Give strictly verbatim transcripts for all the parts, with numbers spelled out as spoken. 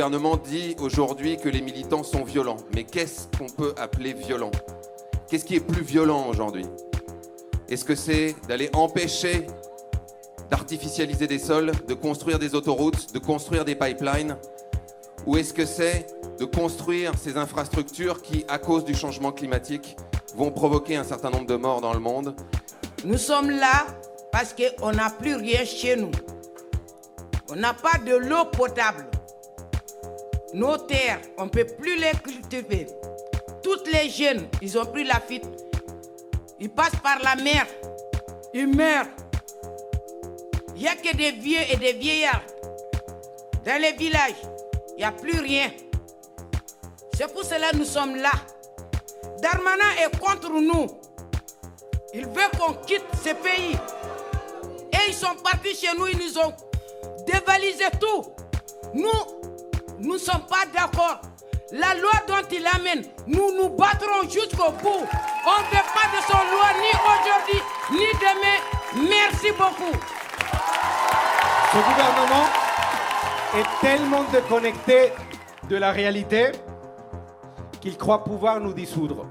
gouvernement dit aujourd'hui que les militants sont violents. Mais qu'est-ce qu'on peut appeler violent ? Qu'est-ce qui est plus violent aujourd'hui ? Est-ce que c'est d'aller empêcher d'artificialiser des sols, de construire des autoroutes, de construire des pipelines ? Ou est-ce que c'est de construire ces infrastructures qui, à cause du changement climatique, vont provoquer un certain nombre de morts dans le monde ? Nous sommes là parce qu'on n'a plus rien chez nous. On n'a pas de l'eau potable. Nos terres, on ne peut plus les cultiver. Toutes les jeunes, ils ont pris la fuite. Ils passent par la mer. Ils meurent. Il n'y a que des vieux et des vieillards. Dans les villages, il n'y a plus rien. C'est pour cela que nous sommes là. Darmanin est contre nous. Il veut qu'on quitte ce pays. Et ils sont partis chez nous, ils nous ont dévalisé tout. Nous, nous ne sommes pas d'accord. La loi dont il amène, nous nous battrons jusqu'au bout. On ne fait pas de son loi ni aujourd'hui, ni demain. Merci beaucoup. Ce gouvernement est tellement déconnecté de la réalité qu'il croit pouvoir nous dissoudre.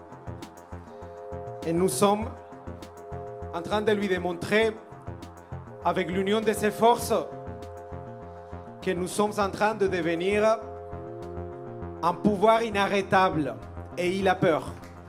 Et nous sommes en train de lui démontrer, avec l'union de ses forces, que nous sommes en train de devenir un pouvoir inarrêtable. Et il a peur.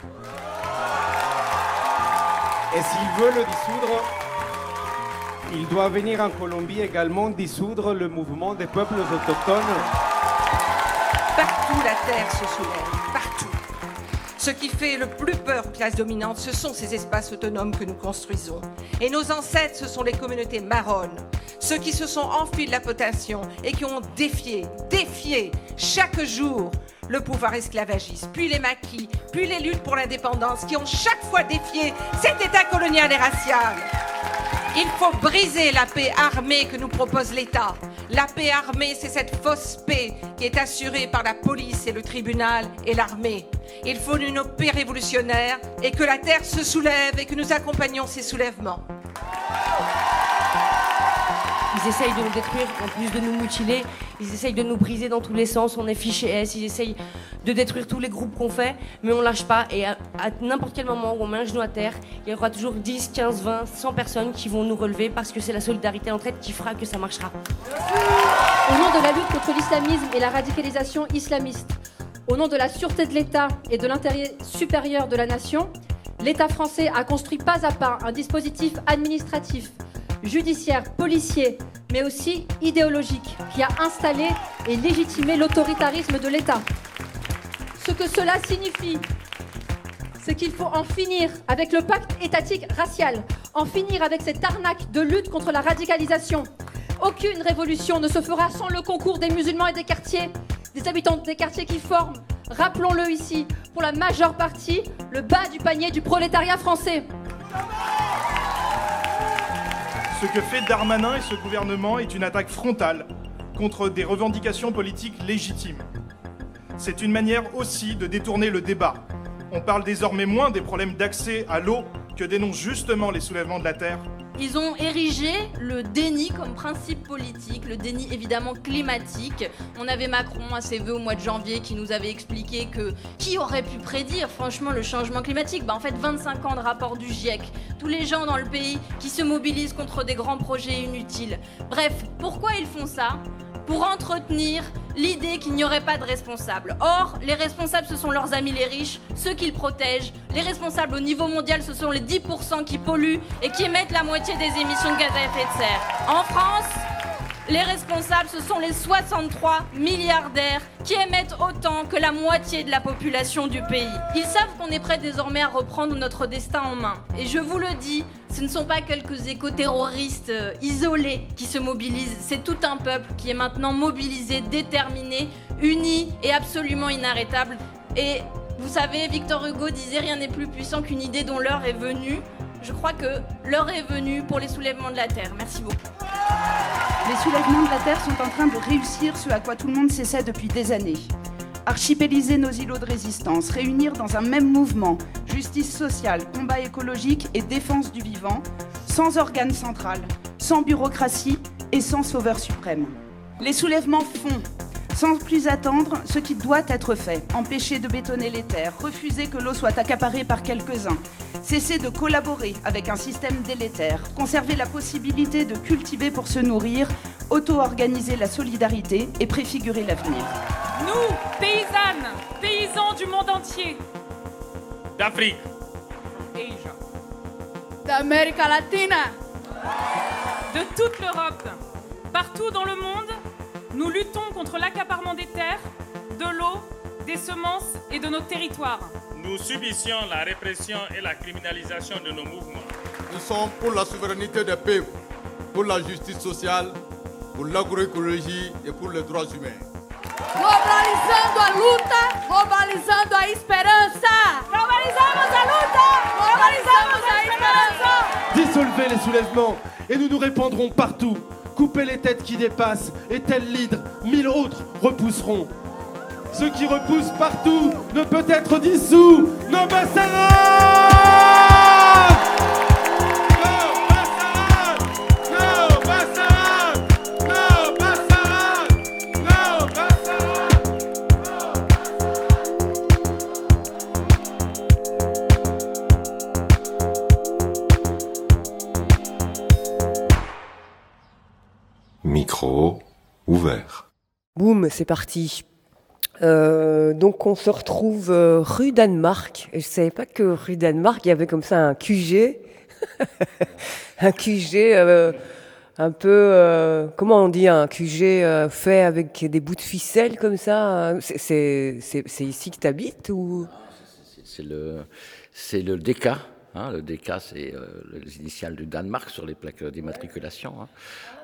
Et s'il veut le dissoudre, il doit venir en Colombie également dissoudre le mouvement des peuples autochtones. Partout la terre se soulève, partout. Ce qui fait le plus peur aux classes dominantes, ce sont ces espaces autonomes que nous construisons. Et nos ancêtres, ce sont les communautés marronnes, ceux qui se sont enfuis de la potation et qui ont défié, défié chaque jour le pouvoir esclavagiste, puis les maquis, puis les luttes pour l'indépendance, qui ont chaque fois défié cet État colonial et racial. Il faut briser la paix armée que nous propose l'État. La paix armée, c'est cette fausse paix qui est assurée par la police et le tribunal et l'armée. Il faut une paix révolutionnaire et que la terre se soulève et que nous accompagnions ces soulèvements. Ils essayent de nous détruire, en plus de nous mutiler. Ils essayent de nous briser dans tous les sens. On est fiché S. Ils essayent de détruire tous les groupes qu'on fait, mais on lâche pas. Et à, à n'importe quel moment où on met un genou à terre, il y aura toujours dix, quinze, vingt, cent personnes qui vont nous relever parce que c'est la solidarité entre elles qui fera que ça marchera. Au nom de la lutte contre l'islamisme et la radicalisation islamiste, au nom de la sûreté de l'État et de l'intérêt supérieur de la nation, l'État français a construit pas à pas un dispositif administratif, judiciaire, policier, mais aussi idéologique, qui a installé et légitimé l'autoritarisme de l'État. Ce que cela signifie, c'est qu'il faut en finir avec le pacte étatique racial, en finir avec cette arnaque de lutte contre la radicalisation. Aucune révolution ne se fera sans le concours des musulmans et des quartiers, des habitants des quartiers qui forment, rappelons-le ici, pour la majeure partie, le bas du panier du prolétariat français. Ce que fait Darmanin et ce gouvernement est une attaque frontale contre des revendications politiques légitimes. C'est une manière aussi de détourner le débat. On parle désormais moins des problèmes d'accès à l'eau que dénoncent justement les soulèvements de la terre. Ils ont érigé le déni comme principe politique, le déni évidemment climatique. On avait Macron à ses vœux au mois de janvier qui nous avait expliqué que qui aurait pu prédire franchement le changement climatique ? Bah en fait vingt-cinq ans de rapport du GIEC, tous les gens dans le pays qui se mobilisent contre des grands projets inutiles. Bref, pourquoi ils font ça ? Pour entretenir l'idée qu'il n'y aurait pas de responsables. Or, les responsables, ce sont leurs amis les riches, ceux qu'ils protègent. Les responsables au niveau mondial, ce sont les dix pour cent qui polluent et qui émettent la moitié des émissions de gaz à effet de serre. En France, les responsables, ce sont les soixante-trois milliardaires qui émettent autant que la moitié de la population du pays. Ils savent qu'on est prêt désormais à reprendre notre destin en main. Et je vous le dis, ce ne sont pas quelques éco-terroristes euh, isolés qui se mobilisent, c'est tout un peuple qui est maintenant mobilisé, déterminé, uni et absolument inarrêtable. Et vous savez, Victor Hugo disait « Rien n'est plus puissant qu'une idée dont l'heure est venue ». Je crois que l'heure est venue pour les soulèvements de la Terre. Merci beaucoup. Les soulèvements de la Terre sont en train de réussir ce à quoi tout le monde s'essaie depuis des années. Archipéliser nos îlots de résistance, réunir dans un même mouvement justice sociale, combat écologique et défense du vivant, sans organe central, sans bureaucratie et sans sauveur suprême. Les soulèvements font. Sans plus attendre, ce qui doit être fait, empêcher de bétonner les terres, refuser que l'eau soit accaparée par quelques-uns, cesser de collaborer avec un système délétère, conserver la possibilité de cultiver pour se nourrir, auto-organiser la solidarité et préfigurer l'avenir. Nous, paysannes, paysans du monde entier, d'Afrique, Asia, d'Amérique latine, de toute l'Europe, partout dans le monde, nous luttons contre l'accaparement des terres, de l'eau, des semences et de nos territoires. Nous subissions la répression et la criminalisation de nos mouvements. Nous sommes pour la souveraineté des peuples, pour la justice sociale, pour l'agroécologie et pour les droits humains. Globalizando a luta, globalizando a esperança. Globalizamos a luta, globalizamos a esperança. Dissolvez les soulèvements et nous nous répandrons partout. Coupez les têtes qui dépassent et tel l'hydre, mille autres repousseront. Ce qui repousse partout ne peut être dissous. No pasará! No pasará! No pasará! No pasará! No pasará! Micro ouvert. Boum, c'est parti. Euh, donc on se retrouve euh, rue Danemark. Et je savais pas que rue Danemark, il y avait comme ça un Q G. un Q G euh, un peu... Euh, comment on dit un Q G euh, fait avec des bouts de ficelle comme ça. C'est, c'est, c'est, c'est ici que tu habites ou... C'est le, c'est le D K. Hein, le D K, c'est euh, les initiales du Danemark sur les plaques d'immatriculation. Hein.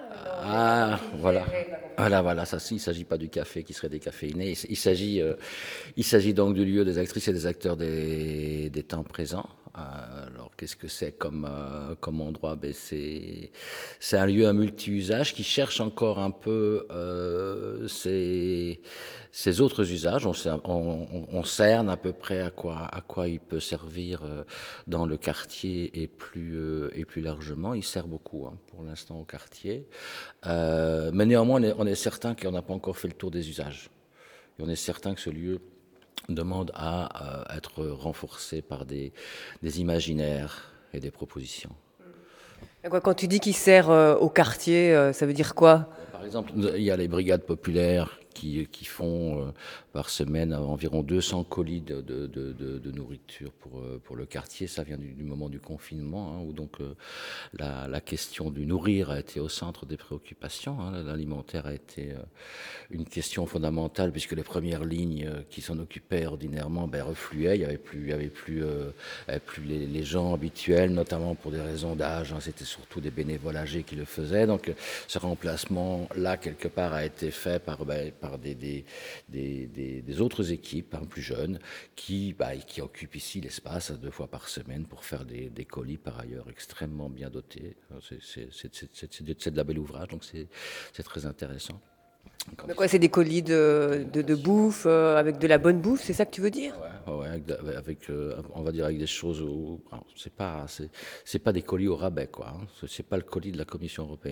Ah, voilà, voilà, voilà. Ça, il ne s'agit pas du café qui serait décaféiné. Il, il s'agit, euh, il s'agit donc du lieu des actrices et des acteurs des, des temps présents. Euh, alors, qu'est-ce que c'est comme euh, comme endroit? Ben, c'est c'est un lieu à multi-usage qui cherche encore un peu euh, ses ses autres usages. On, on, on cerne à peu près à quoi à quoi il peut servir euh, dans le quartier et plus euh, et plus largement. Il sert beaucoup hein, pour l'instant au quartier, euh, mais néanmoins on est, on est certain qu'on n'a pas encore fait le tour des usages. Et on est certain que ce lieu demande à euh, être renforcé par des, des imaginaires et des propositions. Quand tu dis qu'il sert euh, au quartier, euh, ça veut dire quoi? Par exemple, il y a les brigades populaires qui, qui font euh, par semaine environ deux cents colis de, de, de, de, de nourriture pour, euh, pour le quartier. Ça vient du, du moment du confinement, hein, où donc euh, la, la question du nourrir a été au centre des préoccupations. Hein. L'alimentaire a été euh, une question fondamentale, puisque les premières lignes euh, qui s'en occupaient ordinairement ben, refluaient. Il n'y avait plus, il y avait plus, euh, il y avait plus les, les gens habituels, notamment pour des raisons d'âge. Hein. C'était surtout des bénévoles âgés qui le faisaient. Donc ce remplacement-là, quelque part, a été fait par, ben, par des, des, des, des, des autres équipes hein, plus jeunes qui, bah, qui occupent ici l'espace deux fois par semaine pour faire des, des colis par ailleurs extrêmement bien dotés. C'est, c'est, c'est, c'est, c'est, de, c'est de la belle ouvrage, donc c'est, c'est très intéressant. Mais quoi, c'est des colis de, de, de bouffe, euh, avec de la bonne bouffe, c'est ça que tu veux dire? Ouais, ouais avec, avec euh, on va dire avec des choses où, alors, c'est pas, c'est, c'est pas des colis au rabais, quoi. Hein, c'est pas le colis de la Commission européenne.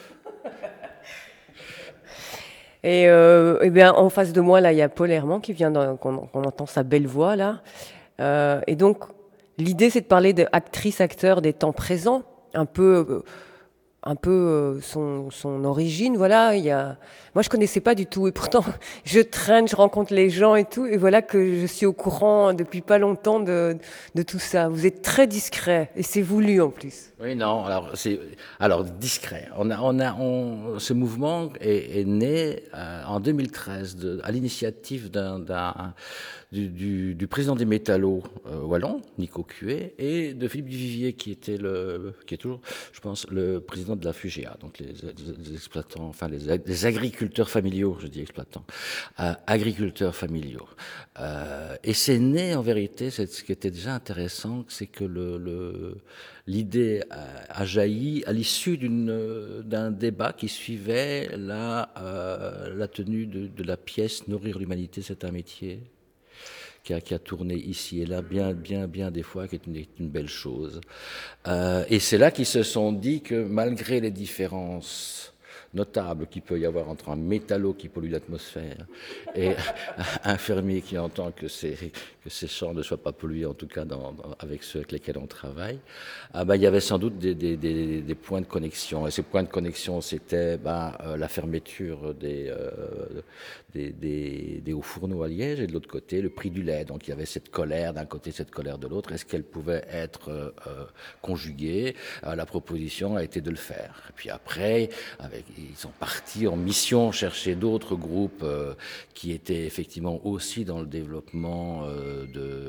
Et, euh, eh bien, en face de moi, là, il y a Paul Herman qui vient, dans, qu'on, qu'on entend sa belle voix, là. Euh, et donc, l'idée, c'est de parler d'actrices, acteurs des temps présents, un peu, euh, un peu euh, son, son origine, voilà. Il y a... Moi, je connaissais pas du tout, et pourtant, je traîne, je rencontre les gens et tout, et voilà que je suis au courant depuis pas longtemps de, de tout ça. Vous êtes très discret, et c'est voulu en plus. Oui, non, alors, c'est, alors discret. On a, on a, on, ce mouvement est, est né euh, en deux mille treize de, à l'initiative d'un, d'un, du, du, du président des métallos euh, wallons, Nico Cuet, et de Philippe Duvivier, qui était le, qui est toujours, je pense, le président de la FUGEA, donc les, les exploitants, enfin les, les agriculteurs familiaux, je dis exploitants, euh, agriculteurs familiaux. Euh, et c'est né, en vérité, c'est ce qui était déjà intéressant, c'est que le, le l'idée a jailli à l'issue d'une, d'un débat qui suivait la, euh, la tenue de, de la pièce « Nourrir l'humanité, c'est un métier », qui a, qui a tourné ici et là, bien, bien, bien des fois, qui est une, une belle chose. Euh, et c'est là qu'ils se sont dit que malgré les différences notable qu'il peut y avoir entre un métallo qui pollue l'atmosphère et un fermier qui entend que ses, que ses champs ne soient pas pollués, en tout cas dans, dans, avec ceux avec lesquels on travaille, ah ben, il y avait sans doute des, des, des, des points de connexion. Et ces points de connexion, c'était ben, euh, la fermeture des, euh, des, des, des hauts fourneaux à Liège, et de l'autre côté, le prix du lait. Donc il y avait cette colère d'un côté, cette colère de l'autre. Est-ce qu'elle pouvait être euh, conjuguée? euh, La proposition a été de le faire. Et puis après, avec, ils sont partis en mission chercher d'autres groupes euh, qui étaient effectivement aussi dans le développement euh, de...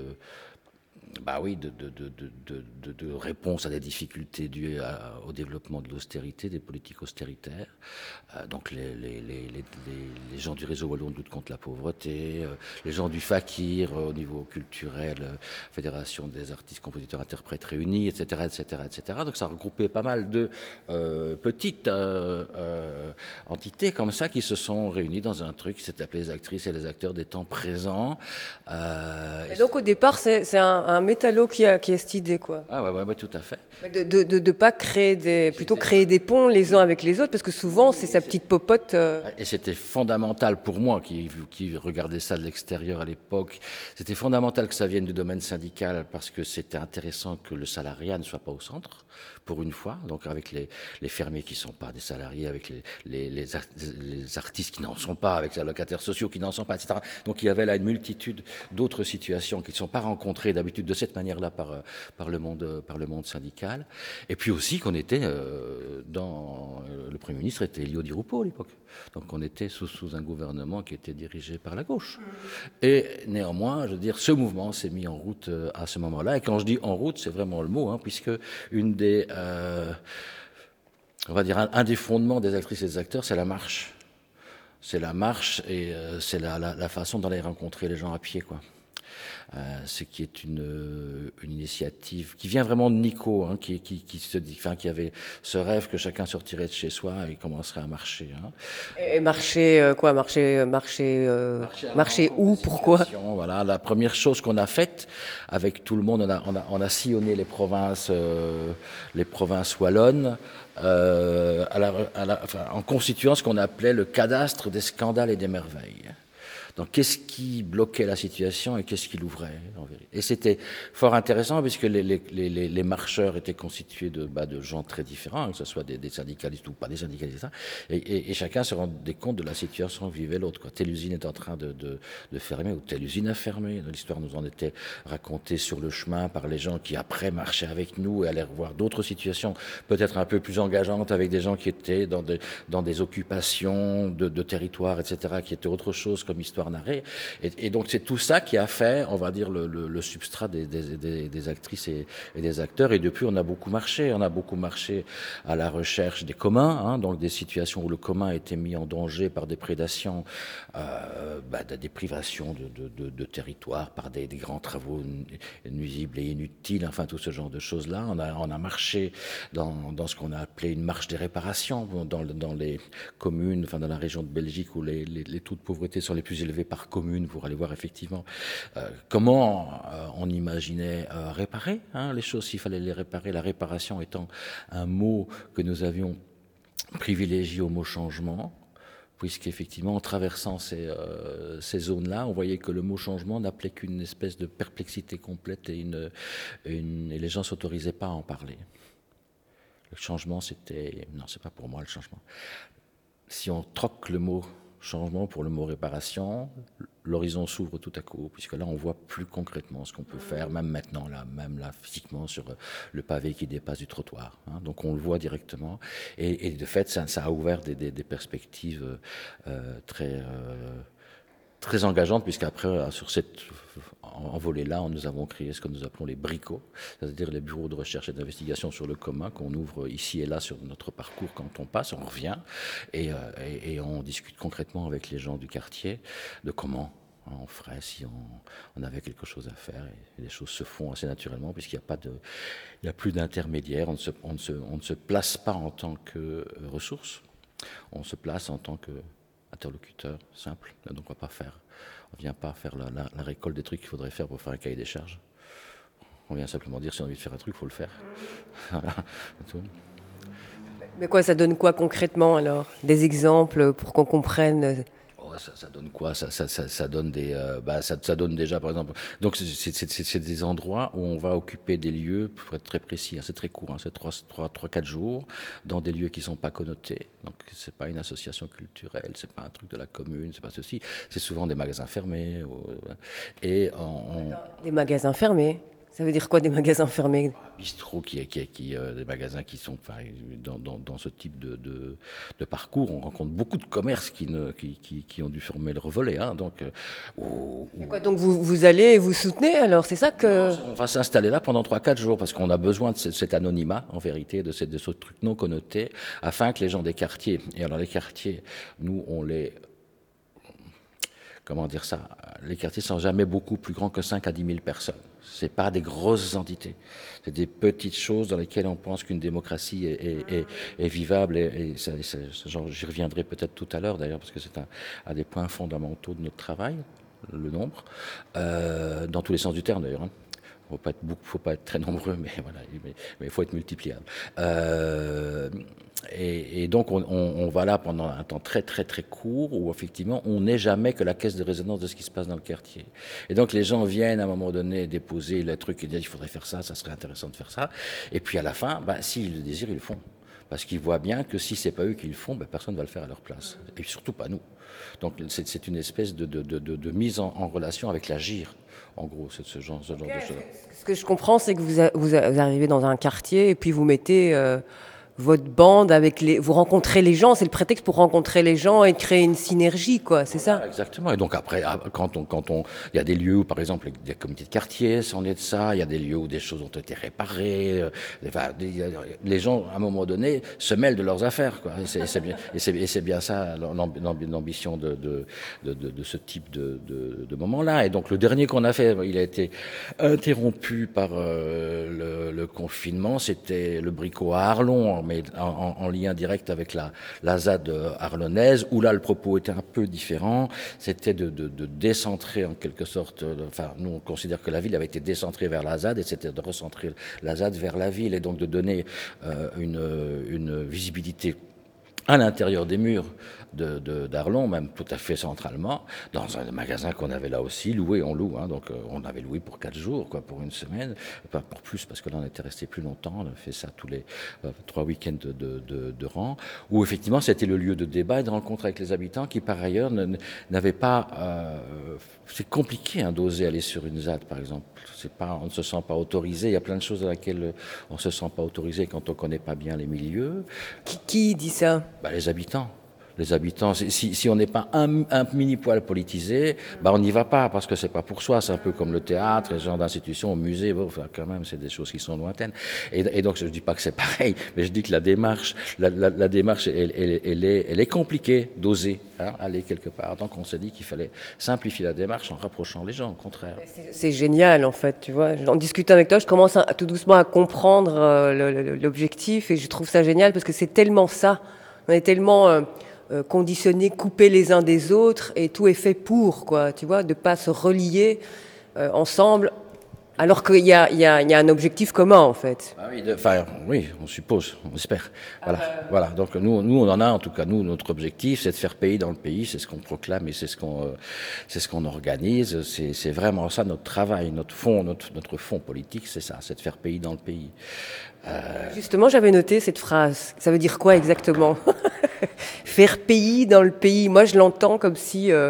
Bah oui, de, de, de, de, de, de réponse à des difficultés dues à, au développement de l'austérité, des politiques austéritaires. Euh, donc les, les, les, les, les gens du réseau Wallon de lutte contre la pauvreté, euh, les gens du Fakir euh, au niveau culturel, euh, Fédération des artistes, compositeurs, interprètes réunis, et cetera, et cetera, et cetera. Donc ça regroupait pas mal de euh, petites euh, euh, entités comme ça qui se sont réunies dans un truc qui s'est appelé les actrices et les acteurs des temps présents. Euh, et donc au départ, c'est, c'est un, un métallo qui a, qui a cette idée, quoi. Ah ouais, ouais, ouais, tout à fait. De de, de, de pas créer des, plutôt créer des ponts les uns avec les autres, parce que souvent c'est sa petite popote. Euh... Et c'était fondamental pour moi, qui, qui regardais ça de l'extérieur à l'époque, c'était fondamental que ça vienne du domaine syndical, parce que c'était intéressant que le salariat ne soit pas au centre, pour une fois, donc avec les, les fermiers qui ne sont pas des salariés, avec les, les, les, art, les artistes qui n'en sont pas, avec les allocataires sociaux qui n'en sont pas, et cetera. Donc il y avait là une multitude d'autres situations qui ne sont pas rencontrées d'habitude de cette manière-là par, par, le monde, par le monde syndical. Et puis aussi qu'on était euh, dans... Euh, le Premier ministre était Elio Di Rupo à l'époque. Donc on était sous, sous un gouvernement qui était dirigé par la gauche. Et néanmoins, je veux dire, ce mouvement s'est mis en route euh, à ce moment-là. Et quand je dis en route, c'est vraiment le mot, hein, puisque une des... Euh, on va dire un, un des fondements des actrices et des acteurs, c'est la marche. C'est la marche et euh, c'est la, la, la façon d'aller rencontrer les gens à pied, quoi. Euh, ce qui est une, une initiative qui vient vraiment de Nico, hein, qui, qui, qui, se dit, enfin, qui avait ce rêve que chacun sortirait de chez soi et commencerait à marcher. Hein. Et marcher euh, quoi? Marcher, marcher, euh, marcher, marcher où? Pourquoi? Voilà, la première chose qu'on a faite avec tout le monde, on a, on a, on a sillonné les provinces, euh, les provinces wallonnes. Euh, à la, à la, enfin, en constituant ce qu'on appelait le cadastre des scandales et des merveilles. Donc, qu'est-ce qui bloquait la situation et qu'est-ce qui l'ouvrait, en vérité. Et c'était fort intéressant puisque les, les, les, les marcheurs étaient constitués de, bah, de gens très différents, que ce soit des, des syndicalistes ou pas des syndicalistes, et, et, et chacun se rendait compte de la situation que vivait l'autre, quoi. Telle usine est en train de, de, de fermer ou telle usine a fermé. L'histoire nous en était racontée sur le chemin par les gens qui après marchaient avec nous et allaient revoir d'autres situations, peut-être un peu plus engageantes, avec des gens qui étaient dans, de, dans des occupations de, de territoires, et cetera, qui étaient autre chose comme histoire. Et, et donc c'est tout ça qui a fait, on va dire, le, le, le substrat des, des, des, des actrices et, et des acteurs. Et depuis, on a beaucoup marché. On a beaucoup marché à la recherche des communs, hein, donc des situations où le commun a été mis en danger par des prédations, euh, bah, des privations de, de, de, de territoire, par des, des grands travaux nuisibles et inutiles, enfin tout ce genre de choses-là. On a, on a marché dans, dans ce qu'on a appelé une marche des réparations, dans, dans les communes, enfin dans la région de Belgique où les, les, les taux de pauvreté sont les plus élevés par commune, pour aller voir effectivement euh, comment euh, on imaginait euh, réparer hein, les choses, s'il fallait les réparer, la réparation étant un mot que nous avions privilégié au mot changement, puisqu'effectivement en traversant ces, euh, ces zones-là, on voyait que le mot changement n'appelait qu'une espèce de perplexité complète et, une, une, et les gens ne s'autorisaient pas à en parler. Le changement, c'était... Non, c'est pas pour moi le changement. Si on troque le mot changement pour le mot réparation, l'horizon s'ouvre tout à coup, puisque là on voit plus concrètement ce qu'on peut faire, même maintenant, là, même là physiquement sur le pavé qui dépasse du trottoir. Hein, donc on le voit directement, et, et de fait ça, ça a ouvert des, des, des perspectives euh, très euh, très engageantes, puisqu'après sur cette en volet-là, nous avons créé ce que nous appelons les bricots, c'est-à-dire les bureaux de recherche et d'investigation sur le commun qu'on ouvre ici et là sur notre parcours quand on passe, on revient et, euh, et, et on discute concrètement avec les gens du quartier de comment on ferait si on, on avait quelque chose à faire. Et les choses se font assez naturellement puisqu'il n'y a pas de, il n'y a plus d'intermédiaire. On ne se, on ne se, on ne se place pas en tant que ressource, on se place en tant qu'interlocuteur simple. Donc on ne va pas faire. On ne vient pas faire la, la, la récolte des trucs qu'il faudrait faire pour faire un cahier des charges. On vient simplement dire si on a envie de faire un truc, il faut le faire. Voilà. Mais quoi, ça donne quoi concrètement alors? Des exemples pour qu'on comprenne? Oh, ça, ça donne quoi? Ça, ça, ça, ça donne des, euh, bah, ça, ça donne déjà, par exemple. Donc, c'est, c'est, c'est, c'est des endroits où on va occuper des lieux, pour être très précis, hein, c'est très court, hein, c'est trois, quatre jours, dans des lieux qui ne sont pas connotés. Donc, c'est pas une association culturelle, c'est pas un truc de la commune, c'est pas ceci. C'est souvent des magasins fermés. Ou, et on, on... Des magasins fermés? Ça veut dire quoi, des magasins fermés? Bistrot, qui, qui, qui, euh, des magasins qui sont enfin, dans, dans, dans ce type de, de, de parcours. On rencontre beaucoup de commerces qui, ne, qui, qui, qui ont dû fermer leur volet. Hein, donc, euh, où, où... Quoi, donc vous, vous allez et vous soutenez alors, c'est ça que... On va s'installer là pendant trois quatre jours parce qu'on a besoin de ce, cet anonymat, en vérité, de, cette, de ce truc non connoté, afin que les gens des quartiers, et alors les quartiers, nous on les... Comment dire ça? Les quartiers sont jamais beaucoup plus grands que cinq à dix mille personnes. C'est pas des grosses entités. C'est des petites choses dans lesquelles on pense qu'une démocratie est, est, est, est vivable. Et, et ça, ça, genre, j'y reviendrai peut-être tout à l'heure d'ailleurs, parce que c'est un, un des points fondamentaux de notre travail, le nombre, euh, dans tous les sens du terme d'ailleurs. Hein. Faut pas être beaucoup, faut pas être très nombreux, mais voilà, mais il faut être multipliable. Euh, et, et donc on, on, on va là pendant un temps très très très court où effectivement on n'est jamais que la caisse de résonance de ce qui se passe dans le quartier. Et donc les gens viennent à un moment donné déposer le truc et dire il faudrait faire ça, ça serait intéressant de faire ça. Et puis à la fin, bah, s'ils le désirent, ils le font. Parce qu'ils voient bien que si c'est pas eux qui le font, bah, personne ne va le faire à leur place. Et surtout pas nous. Donc c'est, c'est une espèce de, de, de, de mise en, en relation avec l'agir. En gros, c'est ce genre, ce genre okay. de choses. Ce que je comprends, c'est que vous, a, vous, a, vous arrivez dans un quartier et puis vous mettez euh, votre bande avec les... Vous rencontrez les gens, c'est le prétexte pour rencontrer les gens et créer une synergie, quoi, c'est ça? Exactement. Et donc après, quand on... quand on, il y a des lieux où, par exemple, des comités de quartier, c'en est de ça. Il y a des lieux où des choses ont été réparées. Enfin, les gens, à un moment donné, se mêlent de leurs affaires, quoi. Et c'est, c'est, bien, et c'est, et c'est bien ça l'ambition de, de, de, de, de ce type de, de, de moment-là. Et donc le dernier qu'on a fait, il a été interrompu par euh, le, le confinement. C'était le Bricot à Arlon, mais en, en lien direct avec la, la Z A D arlonnaise, où là le propos était un peu différent. C'était de, de, de décentrer en quelque sorte, enfin nous on considère que la ville avait été décentrée vers la Z A D, et c'était de recentrer la Z A D vers la ville, et donc de donner euh, une, une visibilité à l'intérieur des murs de, de, d'Arlon, même tout à fait centralement, dans un magasin qu'on avait là aussi, loué, on loue, hein, donc euh, on avait loué pour quatre jours, quoi, pour une semaine, pas pour plus, parce que là on était resté plus longtemps, on a fait ça tous les euh, trois week-ends de, de, de, de rang, où effectivement c'était le lieu de débat et de rencontre avec les habitants qui par ailleurs ne, n'avaient pas... Euh, c'est compliqué hein, d'oser aller sur une Z A D par exemple, c'est pas, on ne se sent pas autorisé, il y a plein de choses dans lesquelles on ne se sent pas autorisé quand on ne connaît pas bien les milieux. Qui, qui dit ça? Bah, les habitants. Les habitants, si, si on n'est pas un, un mini-poil politisé, bah on n'y va pas, parce que c'est pas pour soi, c'est un peu comme le théâtre, les genres d'institutions, au musée, bon, enfin, quand même, c'est des choses qui sont lointaines. Et, et donc, je ne dis pas que c'est pareil, mais je dis que la démarche, la, la, la démarche, elle, elle, elle, est, elle est compliquée d'oser hein, aller quelque part. Donc, on s'est dit qu'il fallait simplifier la démarche en rapprochant les gens, au contraire. C'est, c'est génial, en fait, tu vois. En discutant avec toi, je commence à, tout doucement à comprendre euh, le, le, l'objectif, et je trouve ça génial, parce que c'est tellement ça. On est tellement... Euh, Euh, conditionnés, coupés les uns des autres, et tout est fait pour, quoi, tu vois, de pas se relier euh, ensemble, alors qu'il y a, il y, a, il y a un objectif commun, en fait. Ah oui, de, enfin, oui, on suppose, on espère. Voilà, ah bah, voilà. Donc nous, nous, on en a, en tout cas, nous, notre objectif, c'est de faire pays dans le pays, c'est ce qu'on proclame et c'est ce qu'on, euh, c'est ce qu'on organise. C'est, c'est vraiment ça notre travail, notre fond, notre, notre fond politique, c'est ça, c'est de faire pays dans le pays. Euh... Justement, j'avais noté cette phrase. Ça veut dire quoi exactement? Faire pays dans le pays. Moi, je l'entends comme si... Euh,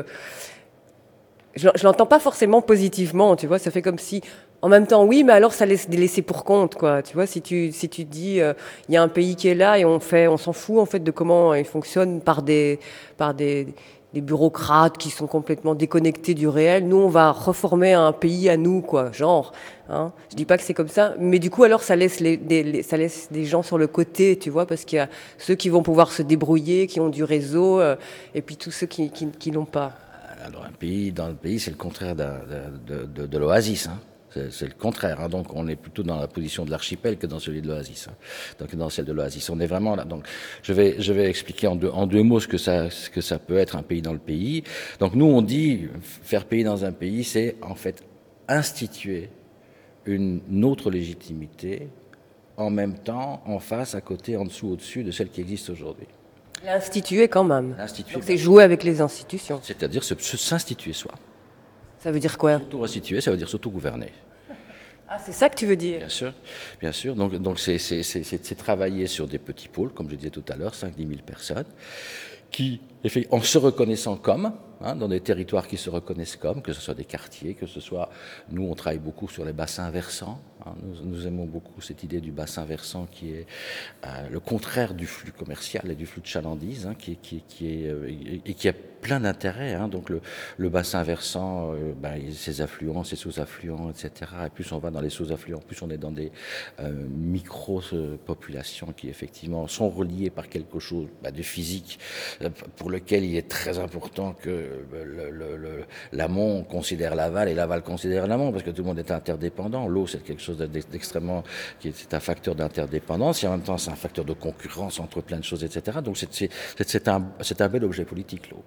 je, je l'entends pas forcément positivement, tu vois. Ça fait comme si... En même temps, oui, mais alors ça laisse des laissés pour compte, quoi. Tu vois, si tu si tu dis, il euh, y a un pays qui est là et on fait, on s'en fout en fait de comment il fonctionne par des par des des bureaucrates qui sont complètement déconnectés du réel. Nous, on va reformer un pays à nous, quoi, genre. Hein. Je dis pas que c'est comme ça, mais du coup, alors, ça laisse les, des, les, ça laisse des gens sur le côté, tu vois, parce qu'il y a ceux qui vont pouvoir se débrouiller, qui ont du réseau, euh, et puis tous ceux qui, qui, qui l'ont pas. Alors, un pays, dans le pays, c'est le contraire de, de, de, de l'oasis, hein. C'est, c'est le contraire, hein. Donc on est plutôt dans la position de l'archipel que dans celui de l'oasis, hein. Donc dans celle de l'oasis, on est vraiment là. Donc je vais je vais expliquer en deux en deux mots ce que ça ce que ça peut être un pays dans le pays. Donc nous on dit faire pays dans un pays, c'est en fait instituer une autre légitimité en même temps, en face, à côté, en dessous, au-dessus de celle qui existe aujourd'hui. L'instituer quand même. L'instituer. Donc c'est jouer avec les institutions. C'est-à-dire se, se, s'instituer soi. Ça veut dire quoi? S'auto-instituer, ça veut dire s'auto-gouverner. Ah, c'est ça que tu veux dire? Bien sûr, bien sûr. Donc, donc c'est, c'est, c'est, c'est, c'est travailler sur des petits pôles, comme je disais tout à l'heure, cinq à dix mille personnes, qui, en se reconnaissant comme, hein, dans des territoires qui se reconnaissent comme, que ce soit des quartiers, que ce soit, nous on travaille beaucoup sur les bassins versants, hein, nous, nous aimons beaucoup cette idée du bassin versant qui est euh, le contraire du flux commercial et du flux de chalandise, hein, qui, qui, qui est, euh, et qui a plein d'intérêts, hein, donc le, le bassin versant, euh, ben, ses affluents, ses sous-affluents, et cetera. Et plus on va dans les sous-affluents, plus on est dans des euh, micro-populations qui effectivement sont reliées par quelque chose ben, de physique, pour lequel il est très important que le, le, le, l'amont considère l'aval et l'aval considère l'amont, parce que tout le monde est interdépendant. L'eau, c'est quelque chose d'extrêmement, qui est, c'est un facteur d'interdépendance, et en même temps, c'est un facteur de concurrence entre plein de choses, et cetera. Donc, c'est, c'est, c'est, un, c'est un bel objet politique, l'eau.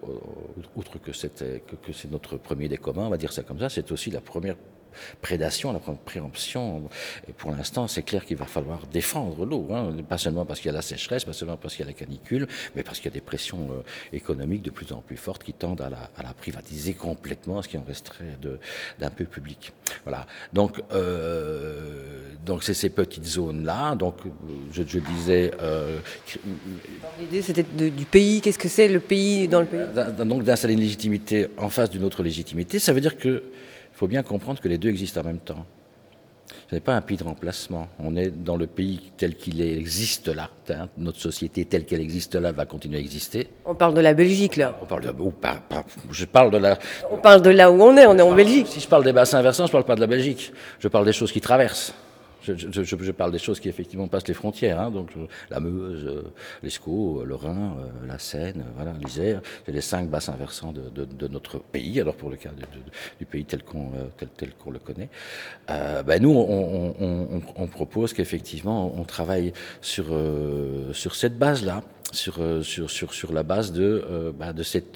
Outre que c'est, que, que c'est notre premier des communs, on va dire ça comme ça, c'est aussi la première prédation, la première préemption. Et pour l'instant, c'est clair qu'il va falloir défendre l'eau, hein, pas seulement parce qu'il y a la sécheresse, pas seulement parce qu'il y a la canicule, mais parce qu'il y a des pressions euh, économiques de plus en plus fortes qui tendent à la, à la privatiser complètement, ce qui en resterait de, d'un peu public. Voilà. Donc, euh, donc c'est ces petites zones-là. Donc, je, je disais. Euh, L'idée, c'était de, du pays. Qu'est-ce que c'est le pays dans le pays? Donc, d'installer une légitimité en face d'une autre légitimité, ça veut dire que il faut bien comprendre que les deux existent en même temps. Ce n'est pas un pays de remplacement. On est dans le pays tel qu'il existe là. Hein. Notre société telle qu'elle existe là va continuer à exister. On parle de la Belgique, là. On parle de... Oh, pas, pas, je parle de la... On parle de là où on est, on est en Belgique. Si je parle des bassins versants, je ne parle pas de la Belgique. Je parle des choses qui traversent. Je, je, je, je parle des choses qui effectivement passent les frontières, hein, donc la Meuse, euh, l'Escaut, le Rhin, euh, la Seine, voilà, l'Isère, c'est les cinq bassins versants de, de, de notre pays. Alors pour le cas de, de, du pays tel qu'on, euh, tel, tel qu'on le connaît, euh, ben nous on, on, on, on propose qu'effectivement on travaille sur euh, sur cette base-là, sur sur sur sur la base de euh, ben de cette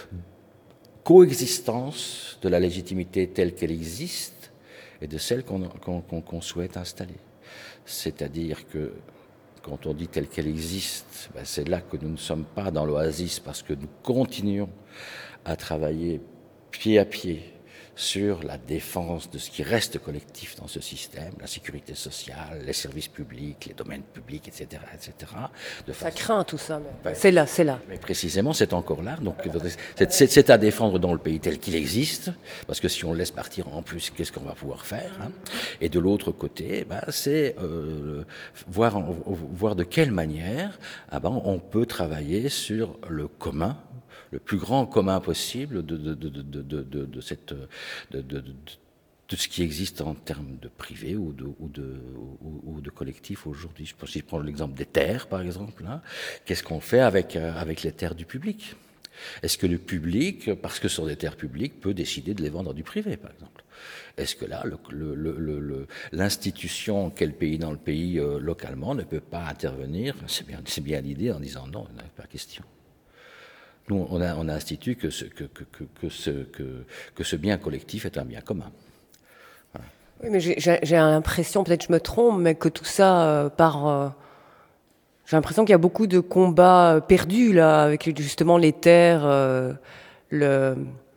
coexistence de la légitimité telle qu'elle existe et de celle qu'on, qu'on, qu'on souhaite installer. C'est-à-dire que quand on dit telle qu'elle existe, ben c'est là que nous ne sommes pas dans l'oasis parce que nous continuons à travailler pied à pied sur la défense de ce qui reste collectif dans ce système, la sécurité sociale, les services publics, les domaines publics, et cetera, et cetera. De ça craint tout ça, mais ben, c'est là, c'est là. Mais précisément, c'est encore là. Donc, c'est, c'est, c'est à défendre dans le pays tel qu'il existe, parce que si on le laisse partir en plus, qu'est-ce qu'on va pouvoir faire, hein? Et de l'autre côté, ben, c'est euh, voir, voir de quelle manière ah ben, on peut travailler sur le commun, le plus grand commun possible de, de, de, de, de, de, de, cette, de, de, de, de ce qui existe en termes de privé ou de, ou de, ou, ou de collectif aujourd'hui. Je, si je prends l'exemple des terres, par exemple, hein, qu'est-ce qu'on fait avec, euh, avec les terres du public? Est-ce que le public, parce que ce sont des terres publiques, peut décider de les vendre à du privé, par exemple? Est-ce que là, le, le, le, le, l'institution, quel pays dans le pays, euh, localement, ne peut pas intervenir? C'est bien, c'est bien l'idée en disant non, il n'y a pas question. Nous, on a, on a institué que ce, que, que, que, que, ce, que, que ce bien collectif est un bien commun. Voilà. Oui, mais j'ai, j'ai l'impression, peut-être je me trompe, mais que tout ça euh, par... Euh, j'ai l'impression qu'il y a beaucoup de combats perdus, là, avec justement les terres. Euh, le,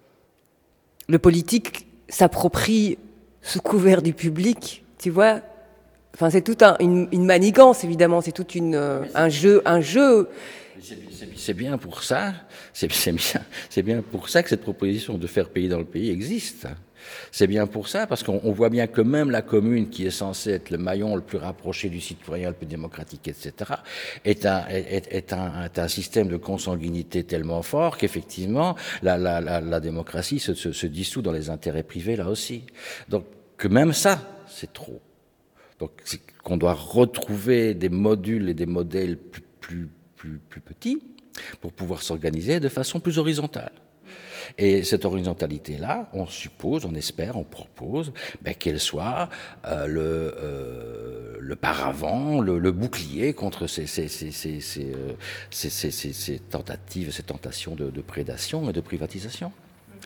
le politique s'approprie sous couvert du public, tu vois. Enfin, c'est tout un, une, une manigance, évidemment, c'est tout une, euh, un jeu... Un jeu C'est, c'est, c'est bien pour ça, c'est, c'est, bien, c'est bien pour ça que cette proposition de faire payer dans le pays existe. C'est bien pour ça, parce qu'on on voit bien que même la commune, qui est censée être le maillon le plus rapproché du citoyen, le plus démocratique, et cetera, est un, est, est un, est un système de consanguinité tellement fort qu'effectivement, la, la, la, la démocratie se, se, se dissout dans les intérêts privés, là aussi. Donc, que même ça, c'est trop. Donc, c'est qu'on doit retrouver des modules et des modèles plus, plus Plus, plus petit pour pouvoir s'organiser de façon plus horizontale. Et cette horizontalité-là, on suppose, on espère, on propose ben, qu'elle soit euh, le, euh, le paravent, le, le bouclier contre ces, ces, ces, ces, ces, euh, ces, ces, ces, ces tentatives, ces tentations de, de prédation et de privatisation.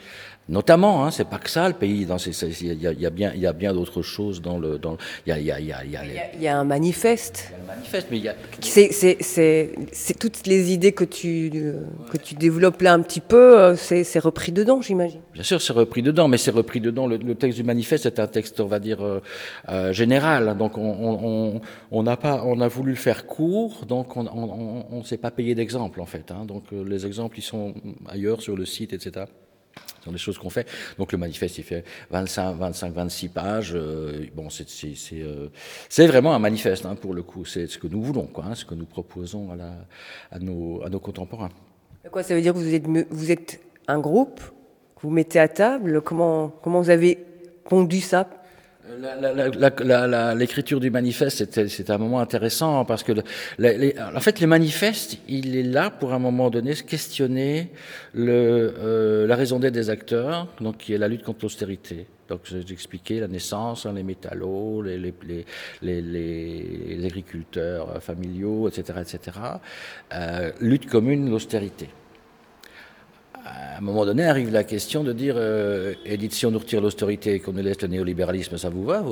Notamment, hein, c'est pas que ça le pays. Il y, y a bien, il y a bien d'autres choses dans le. Dans, il y a, il y a, il y a, il y a, les... il y a un manifeste. Il y a le manifeste, mais il y a. C'est, c'est, c'est, c'est toutes les idées que tu que tu développes là un petit peu. C'est, c'est repris dedans, j'imagine. Bien sûr, c'est repris dedans, mais c'est repris dedans. Le, le texte du manifeste est un texte, on va dire, euh, euh, général. Donc, on, on, on n'a pas, on a voulu le faire court, donc on, on, on s'est pas payé d'exemples en fait. Hein. Donc, euh, les exemples, ils sont ailleurs sur le site, et cetera. Ce sont des choses qu'on fait. Donc le manifeste, il fait vingt-cinq, vingt-cinq, vingt-six pages. Euh, bon, c'est, c'est, c'est, euh, c'est vraiment un manifeste, hein, pour le coup. C'est ce que nous voulons, quoi, hein, ce que nous proposons à, la, à, nos, à nos contemporains. Quoi, ça veut dire que vous êtes, vous êtes un groupe, que vous mettez à table. Comment, comment vous avez conduit ça ? La, la, la, la, la, l'écriture du manifeste, c'était, c'était un moment intéressant parce que, le, les, en fait, le manifeste, il est là pour, à un moment donné, questionner le, euh, la raison d'être des acteurs, donc qui est la lutte contre l'austérité. Donc, j'ai expliqué la naissance, hein, les métallos, les, les, les, les, les, les agriculteurs familiaux, et cetera, et cetera. Euh, lutte commune, l'austérité. À un moment donné, arrive la question de dire euh, Edith, si on nous retire l'austérité et qu'on nous laisse le néolibéralisme, ça vous va, vous ?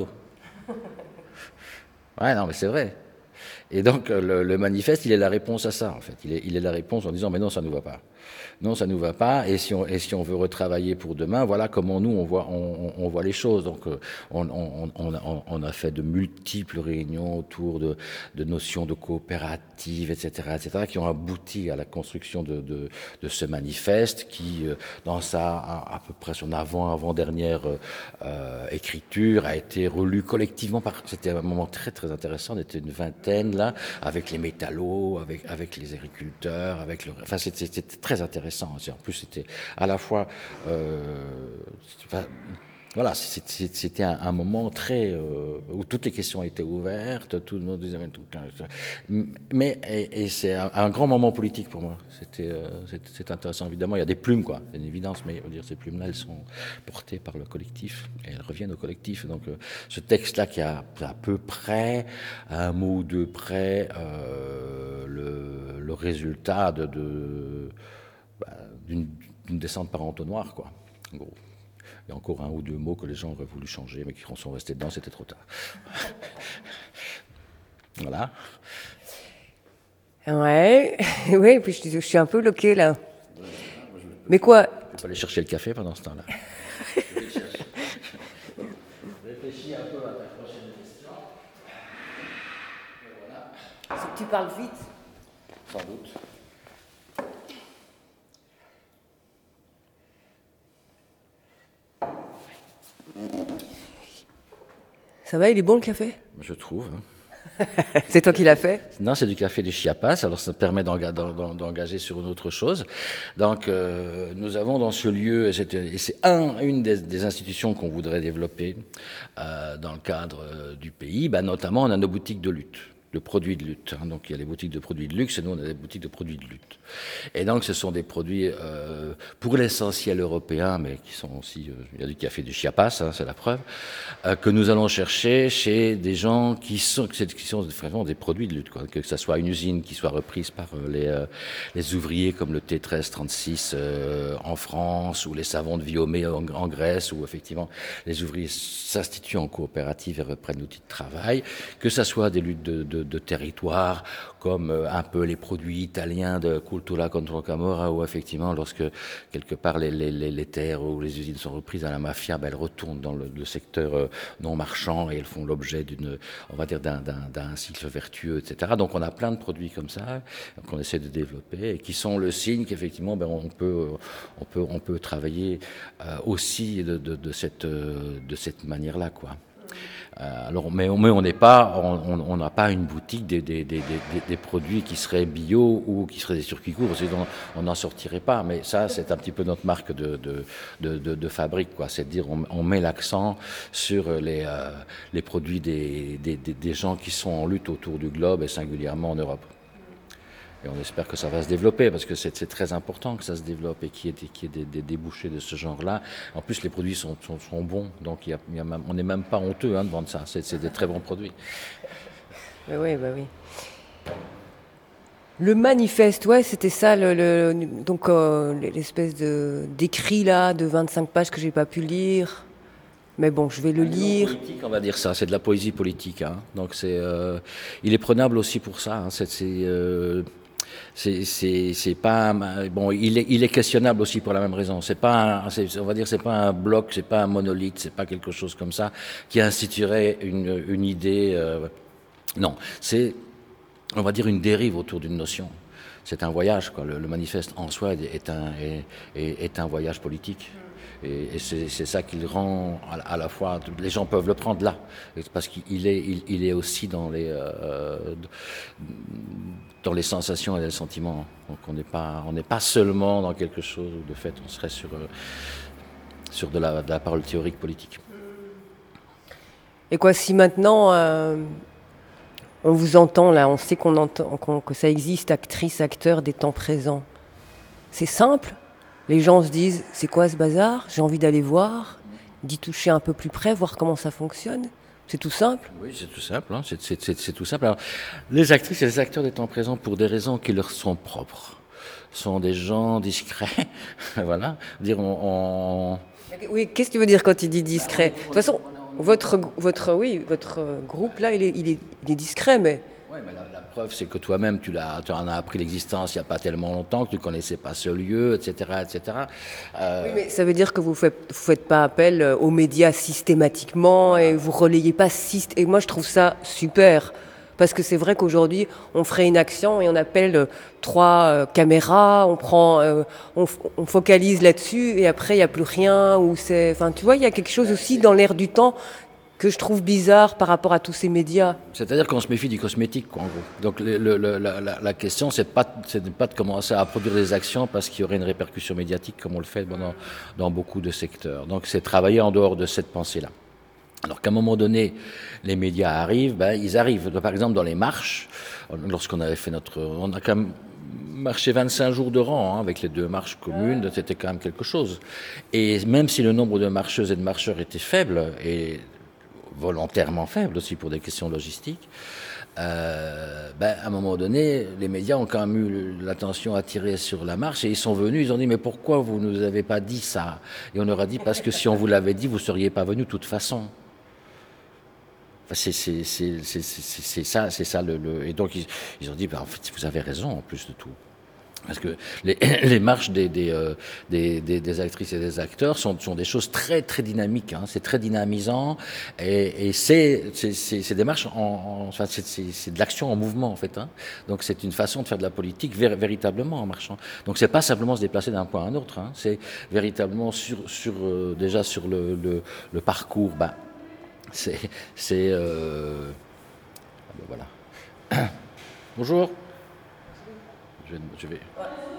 Ouais, non, mais c'est vrai. Et donc, le, le manifeste, il est la réponse à ça, en fait. Il est, il est la réponse en disant, mais non, ça ne nous va pas. Non, ça ne nous va pas. Et si on, et si on veut retravailler pour demain, voilà comment nous, on voit, on, on voit les choses. Donc, on, on, on, a, on a fait de multiples réunions autour de, de notions de coopérative, et cetera, et cetera, qui ont abouti à la construction de, de, de ce manifeste qui, dans sa, à, à peu près son avant, avant-dernière euh, écriture, a été relu collectivement par, c'était un moment très, très intéressant. On était une vingtaine, là, avec les métallos, avec, avec les agriculteurs, avec le, enfin, c'était, c'était très intéressant. En plus, c'était à la fois, euh, enfin, voilà, c'était un, un moment très euh, où toutes les questions étaient ouvertes, tout, tout, mais et, et c'est un, un grand moment politique pour moi. C'était, euh, c'est, c'est intéressant. Évidemment, il y a des plumes, quoi, c'est une évidence, mais dire, ces plumes-là, elles sont portées par le collectif et elles reviennent au collectif. Donc, euh, ce texte-là, qui a à peu près un mot ou deux près euh, le, le résultat de, de Bah, d'une, d'une descente par entonnoir, quoi. En gros. Il y a encore un ou deux mots que les gens auraient voulu changer, mais qui sont restés dedans, c'était trop tard. Voilà. Ouais, oui, puis je, je suis un peu bloqué là. Mais quoi ? Je vais aller chercher le café pendant ce temps-là. Réfléchis un peu à ta prochaine question. Voilà. C'est que tu parles vite. Sans doute. Ça va, il est bon le café ? Je trouve. Hein. C'est toi qui l'as fait ? Non, c'est du café de Chiapas, alors ça permet d'enga- d'engager sur une autre chose. Donc, euh, nous avons dans ce lieu, et c'est, et c'est un, une des, des institutions qu'on voudrait développer euh, dans le cadre euh, du pays, bah, notamment on a nos boutiques de lutte, de produits de lutte. Hein. Donc, il y a les boutiques de produits de luxe et nous, on a des boutiques de produits de lutte. Et donc, ce sont des produits, euh, pour l'essentiel européens, mais qui sont aussi, euh, il y a du café de Chiapas, hein, c'est la preuve, euh, que nous allons chercher chez des gens qui sont, qui sont vraiment des produits de lutte, quoi. Que ce soit une usine qui soit reprise par euh, les, euh, les ouvriers comme le T treize trente-six euh, en France, ou les savons de Viomé en, en Grèce, où effectivement les ouvriers s'instituent en coopérative et reprennent l'outil de travail, que ce soit des luttes de, de, de territoire, comme euh, un peu les produits italiens de Cultura contro Camorra, où effectivement, lorsque quelque part les, les, les terres ou les usines sont reprises à la mafia, ben, elles retournent dans le, le secteur euh, non marchand et elles font l'objet d'une, on va dire, d'un, d'un, d'un cycle vertueux, et cetera. Donc on a plein de produits comme ça qu'on essaie de développer et qui sont le signe qu'effectivement, ben, on peut, on peut, on peut travailler euh, aussi de, de, de cette, de cette manière-là, quoi. Euh, alors, mais, mais on n'est pas, on n'a pas une boutique des, des, des, des, des produits qui seraient bio ou qui seraient des circuits courts, parce qu'on n'en sortirait pas. Mais ça, c'est un petit peu notre marque de, de, de, de, de fabrique, quoi. C'est de dire, on, on met l'accent sur les, euh, les produits des, des, des, des gens qui sont en lutte autour du globe et singulièrement en Europe. Et on espère que ça va se développer, parce que c'est, c'est très important que ça se développe et qu'il y ait, qu'il y ait des, des débouchés de ce genre-là. En plus, les produits sont, sont, sont bons, donc il y a, il y a même, on n'est même pas honteux, hein, de vendre ça. C'est, c'est des très bons produits. Oui, oui, bah oui. Le manifeste, ouais, c'était ça, le, le, donc euh, l'espèce de d'écrit là de vingt-cinq pages que j'ai pas pu lire. Mais bon, je vais le lire. Politique, on va dire ça, c'est de la poésie politique. Hein. Donc c'est, euh, il est prenable aussi pour ça. Hein. C'est, c'est, euh, c'est, c'est, c'est pas bon. Il est, il est questionnable aussi pour la même raison. C'est pas, un, c'est, on va dire, c'est pas un bloc, c'est pas un monolithe, c'est pas quelque chose comme ça qui instituerait une, une idée. Euh, non, c'est, on va dire, une dérive autour d'une notion. C'est un voyage, quoi. Le, le manifeste en soi est un, est, est, est un voyage politique. Et, et c'est, c'est ça qui le rend à, à la fois. Les gens peuvent le prendre là, parce qu'il est, il, il est aussi dans les, euh, dans les sensations et les sentiments. Donc on n'est pas, on n'est pas seulement dans quelque chose où de fait on serait sur, euh, sur de la, de la parole théorique politique. Et quoi, si maintenant euh, on vous entend là, on sait qu'on entend, qu'on, que ça existe, actrices, acteurs des temps présents. C'est simple. Les gens se disent, c'est quoi ce bazar ? J'ai envie d'aller voir, d'y toucher un peu plus près, voir comment ça fonctionne. C'est tout simple ? Oui, c'est tout simple. Hein. C'est, c'est, c'est, c'est tout simple. Alors, les actrices et les acteurs des temps présents, pour des raisons qui leur sont propres, sont des gens discrets. Voilà. Dire, on, on... Oui, qu'est-ce que tu veux dire quand tu dis discret ? De toute façon, votre, votre, oui, votre groupe là, il est, il est, il est discret, mais... Oui, mais la, la preuve, c'est que toi-même, tu, l'as, tu en as appris l'existence il n'y a pas tellement longtemps, que tu ne connaissais pas ce lieu, et cetera, et cetera. Euh... Oui, mais ça veut dire que vous ne faites, vous faites pas appel aux médias systématiquement et vous ne relayez pas systématiquement. Et moi, je trouve ça super. Parce que c'est vrai qu'aujourd'hui, on ferait une action et on appelle euh, trois euh, caméras, on, prend, euh, on, on focalise là-dessus et après, il n'y a plus rien. Ou c'est... Enfin, tu vois, il y a quelque chose aussi dans l'air du temps que je trouve bizarre par rapport à tous ces médias. C'est-à-dire qu'on se méfie du cosmétique, quoi, en gros. Donc le, le, le, la, la question, c'est pas, c'est pas de commencer à produire des actions parce qu'il y aurait une répercussion médiatique, comme on le fait dans, dans beaucoup de secteurs. Donc c'est travailler en dehors de cette pensée-là. Alors qu'à un moment donné, les médias arrivent, ben, ils arrivent. Par exemple, dans les marches, lorsqu'on avait fait notre... On a quand même marché vingt-cinq jours de rang, hein, avec les deux marches communes, c'était quand même quelque chose. Et même si le nombre de marcheuses et de marcheurs était faible, et volontairement faible aussi pour des questions logistiques, euh, ben, à un moment donné, les médias ont quand même eu l'attention attirée sur la marche et ils sont venus, ils ont dit mais pourquoi vous ne nous avez pas dit ça ? Et on leur a dit parce que si on vous l'avait dit, vous ne seriez pas venus de toute façon. Enfin, c'est, c'est, c'est, c'est, c'est, c'est ça, c'est ça le, le... Et donc ils, ils ont dit ben, en fait vous avez raison en plus de tout. Parce que les, les marches des, des, euh, des, des, des actrices et des acteurs sont, sont des choses très très dynamiques, hein, c'est très dynamisant et, et c'est, c'est, c'est, c'est des marches, en, en, enfin c'est, c'est, c'est de l'action en mouvement en fait. Hein. Donc c'est une façon de faire de la politique vér- véritablement en marchant. Donc c'est pas simplement se déplacer d'un point à un autre, hein, c'est véritablement sur, sur euh, déjà sur le, le, le parcours. Ben, c'est, c'est euh... ben voilà. Bonjour. Je vais, je vais.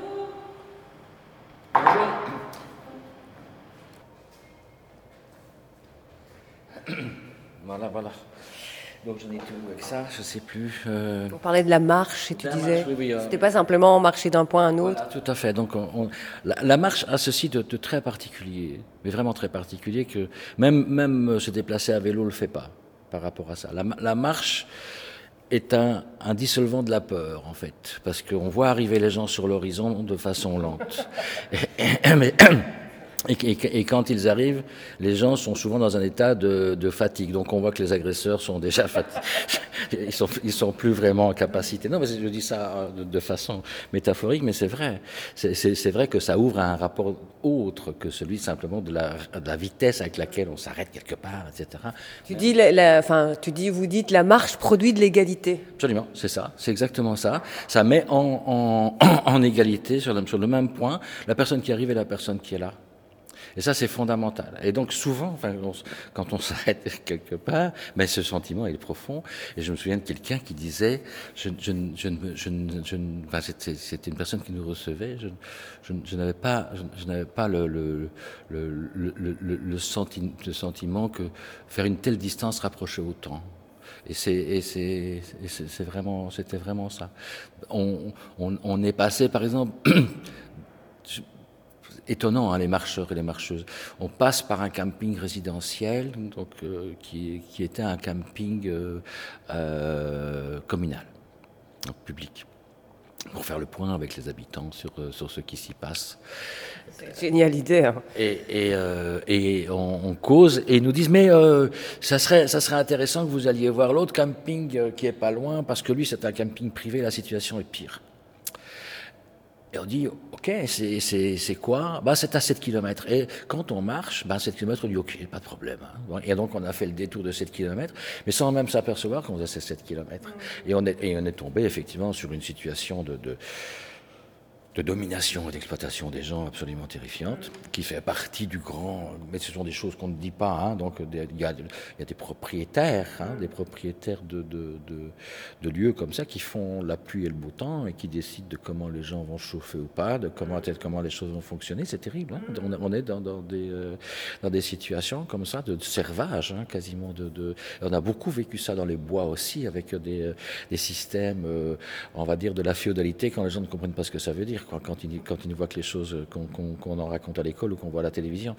Bonjour. Voilà, voilà. Donc j'en étais où avec ça ? Je ne sais plus. Euh... On parlait de la marche et tu la disais, marche, oui, oui, euh... c'était pas simplement marcher d'un point à un autre. Voilà, tout à fait. Donc on, on... La, la marche a ceci de, de très particulier, mais vraiment très particulier, que même, même se déplacer à vélo ne le fait pas par rapport à ça. La, la marche est un, un dissolvant de la peur, en fait, parce qu'on voit arriver les gens sur l'horizon de façon lente. Et, et, mais, et, et, et quand ils arrivent, les gens sont souvent dans un état de, de fatigue. Donc on voit que les agresseurs sont déjà fatigués. Ils sont, ils sont plus vraiment en capacité. Non, mais je dis ça de, de façon métaphorique, mais c'est vrai. C'est, c'est, c'est vrai que ça ouvre à un rapport autre que celui simplement de la, de la vitesse avec laquelle on s'arrête quelque part, et cetera. Tu dis, la, la, enfin, tu dis, vous dites, la marche produit de l'égalité. Absolument, c'est ça, c'est exactement ça. Ça met en, en, en égalité sur le, sur le même point la personne qui arrive et la personne qui est là. Et ça, c'est fondamental. Et donc, souvent, enfin, on, quand on s'arrête quelque part, mais ce sentiment est profond. Et je me souviens de quelqu'un qui disait, je, je, je, je, je, enfin, c'était, c'était une personne qui nous recevait, je, je, je n'avais pas, je, je n'avais pas le, le, le, le, le, le, senti, le sentiment que faire une telle distance rapprochait autant. Et c'est, et c'est, et c'est, c'est vraiment, c'était vraiment ça. On, on, on est passé, par exemple, étonnant, hein, les marcheurs et les marcheuses. On passe par un camping résidentiel, donc euh, qui, qui était un camping euh, euh, communal, donc public. pour faire le point avec les habitants sur, sur ce qui s'y passe. C'est génial idée. Hein. Et, et, euh, et on, on cause et ils nous disent mais euh, ça serait ça serait intéressant que vous alliez voir l'autre camping euh, qui est pas loin parce que lui c'est un camping privé, la situation est pire. Et on dit ok, c'est c'est c'est quoi? Bah c'est à sept kilomètres. Et quand on marche, bah sept kilomètres, on dit ok, pas de problème. Hein. Et donc on a fait le détour de sept kilomètres, mais sans même s'apercevoir qu'on faisait ces sept kilomètres. Et on est et on est tombé effectivement sur une situation de, de de domination et d'exploitation des gens absolument terrifiante, qui fait partie du grand... Mais ce sont des choses qu'on ne dit pas. Hein, donc il y a, y a des propriétaires, hein, des propriétaires de, de, de, de lieux comme ça qui font la pluie et le beau temps et qui décident de comment les gens vont chauffer ou pas, de comment, comment les choses vont fonctionner. C'est terrible. Hein, on, on est dans, dans, des, euh, dans des situations comme ça, de, de servage, hein, quasiment. De, de... On a beaucoup vécu ça dans les bois aussi, avec des, des systèmes, euh, on va dire, de la féodalité, quand les gens ne comprennent pas ce que ça veut dire. Quand ils, quand ils voient que les choses qu'on qu'on, qu'on en raconte à l'école ou qu'on voit à la télévision.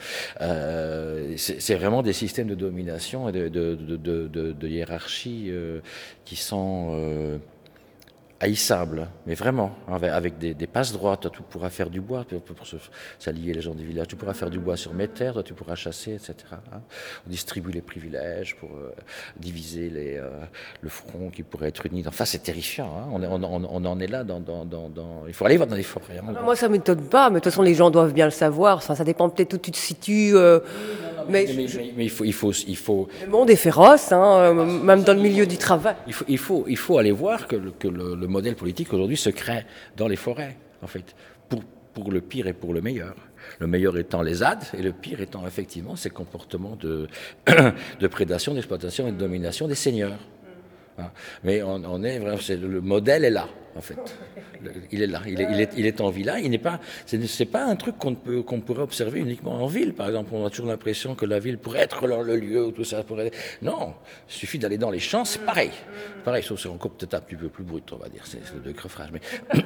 Euh, c'est vraiment des systèmes de domination et de, de, de, de, de, de hiérarchie euh, qui sont euh, haïssables, mais vraiment, avec, avec des, des passes droites. Toi, tu pourras faire du bois pour, pour s'allier les gens du village. Tu pourras faire du bois sur mes terres, toi, tu pourras chasser, et cetera. Hein. On distribue les privilèges pour euh, diviser les, euh, le front qui pourrait être uni. Enfin, c'est terrifiant. Hein. On, est, on, on, on en est là dans, dans, dans, dans... Il faut aller voir dans les forêts. Hein. Non, moi, ça ne m'étonne pas, mais de toute façon, les gens doivent bien le savoir. Enfin, ça dépend peut-être où tu te situes. Euh... Mais, mais, mais, mais il, faut, il, faut, il faut... Le monde est féroce, hein, même dans le milieu du travail. Il faut, il faut, il faut aller voir que le, que le, le modèle politique aujourd'hui se crée dans les forêts, en fait, pour, pour le pire et pour le meilleur. Le meilleur étant les Z A D et le pire étant effectivement ces comportements de, de prédation, d'exploitation et de domination des seigneurs. Mais on, on est vraiment, c'est, le modèle est là, en fait. Le, il est là, il est, il est, il est en ville. Là, il n'est pas, c'est, c'est pas un truc qu'on peut, qu'on pourrait observer uniquement en ville. Par exemple, on a toujours l'impression que la ville pourrait être le, le lieu où tout ça pourrait. Non, il suffit d'aller dans les champs, c'est pareil, pareil, sauf que c'est encore peut-être un petit peu plus brut, on va dire. C'est, c'est le decreffrage, mais.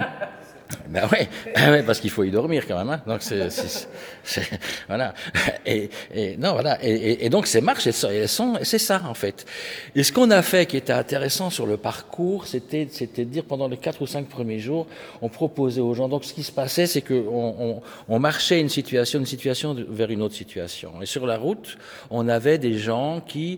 Ben ouais, ouais, parce qu'il faut y dormir quand même. Hein. Donc c'est, c'est, c'est voilà. Et, et non voilà. Et, et, et donc ces marches, elles sont, c'est ça en fait. Et ce qu'on a fait, qui était intéressant sur le parcours, c'était, c'était de dire pendant les quatre ou cinq premiers jours, on proposait aux gens. Donc ce qui se passait, c'est que on, on, on marchait une situation, une situation vers une autre situation. Et sur la route, on avait des gens qui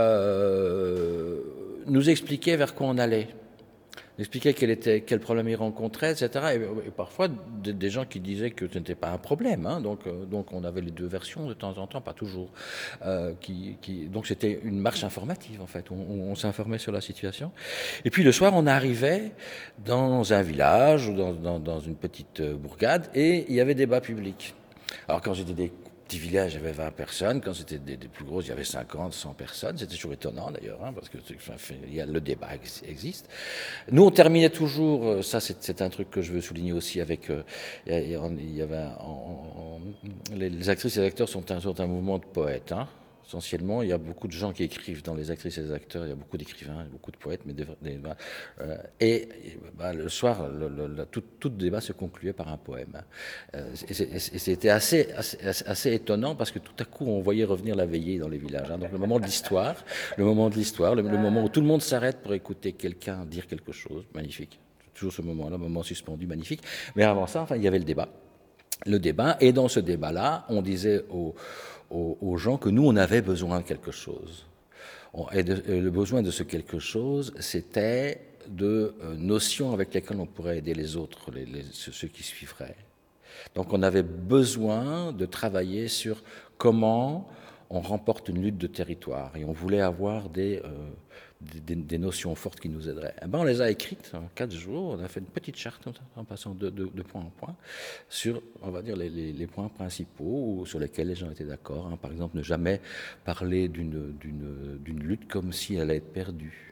euh, nous expliquaient vers quoi on allait. Expliquer quel était, quel problème ils rencontraient, et cetera. Et, et parfois, des, des gens qui disaient que ce n'était pas un problème. Hein, donc, euh, donc, on avait les deux versions de temps en temps, pas toujours. Euh, qui, qui, donc, c'était une marche informative, en fait. On, on, on s'informait sur la situation. Et puis, le soir, on arrivait dans un village ou dans, dans, dans une petite bourgade et il y avait débat public. Alors, quand j'étais des petits villages, il y avait vingt personnes. Quand c'était des, des plus grosses, il y avait cinquante, cent personnes. C'était toujours étonnant, d'ailleurs, hein, parce que enfin, il y a, le débat existe. Nous, on terminait toujours, ça c'est, c'est un truc que je veux souligner aussi avec, euh, il y avait, un, en, en, les, les actrices et les acteurs sont un, sont un mouvement de poètes, hein. Essentiellement, il y a beaucoup de gens qui écrivent dans les actrices et les acteurs, il y a beaucoup d'écrivains, beaucoup de poètes, mais des, des, euh, et bah, le soir, le, le, le, tout, tout débat se concluait par un poème. Euh, et, et, et c'était assez, assez, assez étonnant parce que tout à coup, on voyait revenir la veillée dans les villages. Hein. Donc le moment de l'histoire, le moment de l'histoire, le, le moment où tout le monde s'arrête pour écouter quelqu'un dire quelque chose, magnifique. Toujours ce moment-là, moment suspendu, magnifique. Mais avant ça, enfin, il y avait le débat. Le débat, et dans ce débat-là, on disait aux Aux, aux gens que nous, on avait besoin de quelque chose. On, et, de, et le besoin de ce quelque chose, c'était de euh, notions avec lesquelles on pourrait aider les autres, les, les, ceux qui suivraient. Donc on avait besoin de travailler sur comment on remporte une lutte de territoire. Et on voulait avoir des... Euh, Des, des notions fortes qui nous aideraient. Eh ben, on les a écrites en quatre jours, on a fait une petite charte en passant de, de, de point en point sur, on va dire, les, les, les points principaux sur lesquels les gens étaient d'accord. Hein. Par exemple, ne jamais parler d'une, d'une, d'une lutte comme si elle allait être perdue.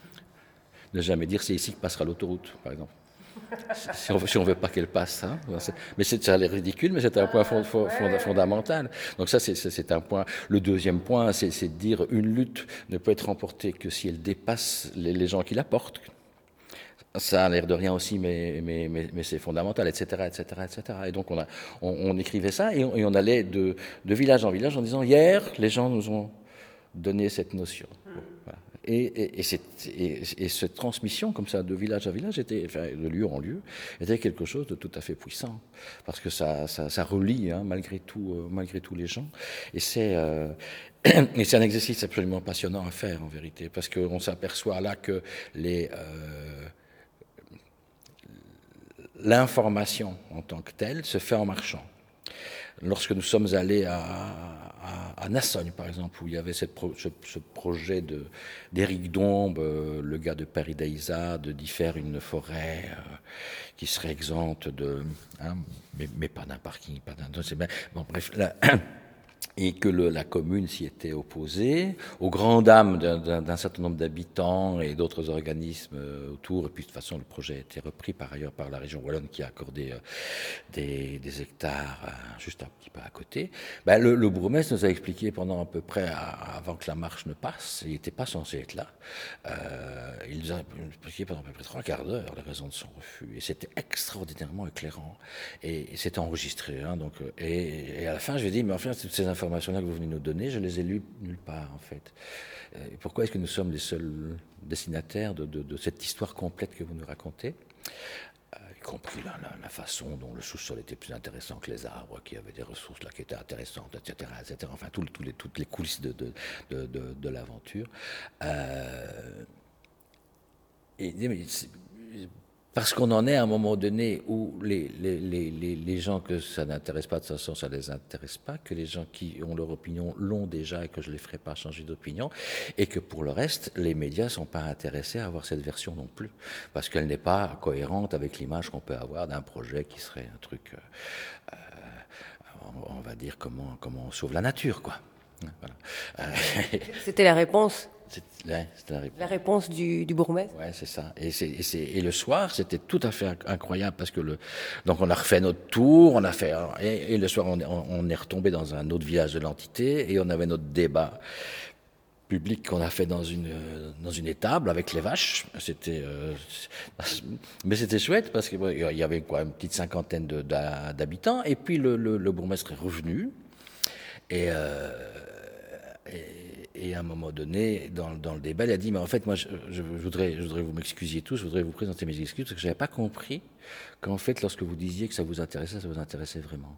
Ne jamais dire c'est ici que passera l'autoroute, par exemple. Si on veut, si on veut pas qu'elle passe, hein. Mais c'est, ça a l'air ridicule, mais c'est un point fond, fond, fond, fondamental. Donc ça, c'est, c'est un point. Le deuxième point, c'est, c'est de dire une lutte ne peut être remportée que si elle dépasse les, les gens qui la portent. Ça a l'air de rien aussi, mais, mais, mais, mais c'est fondamental, et cetera, et cetera, et cetera. Et donc on, a, on, on écrivait ça et on, et on allait de, de village en village en disant hier, les gens nous ont donné cette notion. Voilà. et, et, et, cette, et, et cette transmission comme ça de village à village, était, enfin, de lieu en lieu, était quelque chose de tout à fait puissant, parce que ça, ça, ça relie hein, malgré tout, euh, malgré tout les gens, et c'est euh, et c'est un exercice absolument passionnant à faire en vérité, parce qu'on s'aperçoit là que les euh, l'information en tant que telle se fait en marchant. Lorsque nous sommes allés à, à, à Nassogne, par exemple, où il y avait cette pro, ce, ce projet de, d'Éric Dombe, euh, le gars de Paris Daïsa, de d'y faire une forêt euh, qui serait exempte de... Hein, mais, mais pas d'un parking, pas d'un... Bon, bref, là... Et que le, la commune s'y était opposée, aux grandes dames d'un, d'un, d'un certain nombre d'habitants et d'autres organismes euh, autour. Et puis de toute façon, le projet a été repris par ailleurs par la région wallonne qui a accordé euh, des, des hectares euh, juste un petit peu à côté. Ben, le, le bourgmestre nous a expliqué pendant à peu près, à, avant que la marche ne passe, il n'était pas censé être là, euh, il nous a expliqué pendant à peu près trois quarts d'heure les raisons de son refus. Et c'était extraordinairement éclairant. Et, et c'était enregistré. Hein, donc, et, et à la fin, je lui ai dit, mais enfin, toutes ces informations-là que vous venez nous donner, je les ai lues nulle part, en fait. Euh, pourquoi est-ce que nous sommes les seuls destinataires de, de, de cette histoire complète que vous nous racontez, euh, y compris la, la, la façon dont le sous-sol était plus intéressant que les arbres, qu'il y avait des ressources là qui étaient intéressantes, et cetera, et cetera. Enfin, tout, tout les, toutes les coulisses de, de, de, de, de l'aventure. Euh, et, mais parce qu'on en est à un moment donné où les, les, les, les gens que ça n'intéresse pas, de toute façon, ça ne les intéresse pas, que les gens qui ont leur opinion l'ont déjà et que je ne les ferai pas changer d'opinion, et que pour le reste, les médias ne sont pas intéressés à avoir cette version non plus, parce qu'elle n'est pas cohérente avec l'image qu'on peut avoir d'un projet qui serait un truc, euh, on va dire, comment, comment on sauve la nature, quoi. Voilà. C'était la réponse. C'est, ouais, c'était la réponse. La réponse du, du bourgmestre. Ouais, c'est ça. Et, c'est, et, c'est, et le soir, c'était tout à fait incroyable parce que le, donc on a refait notre tour, on a fait, et, et le soir, on, on, on est retombé dans un autre village de l'entité et on avait notre débat public qu'on a fait dans une dans une étable avec les vaches. C'était, euh, mais c'était chouette parce que bon, il y avait quoi, une petite cinquantaine de, d'habitants et puis le, le, le bourgmestre est revenu et, euh, et Et à un moment donné, dans, dans le débat, il a dit, mais en fait, moi, je, je, voudrais, je voudrais vous m'excusiez tous, je voudrais vous présenter mes excuses, parce que je n'avais pas compris qu'en fait, lorsque vous disiez que ça vous intéressait, ça vous intéressait vraiment.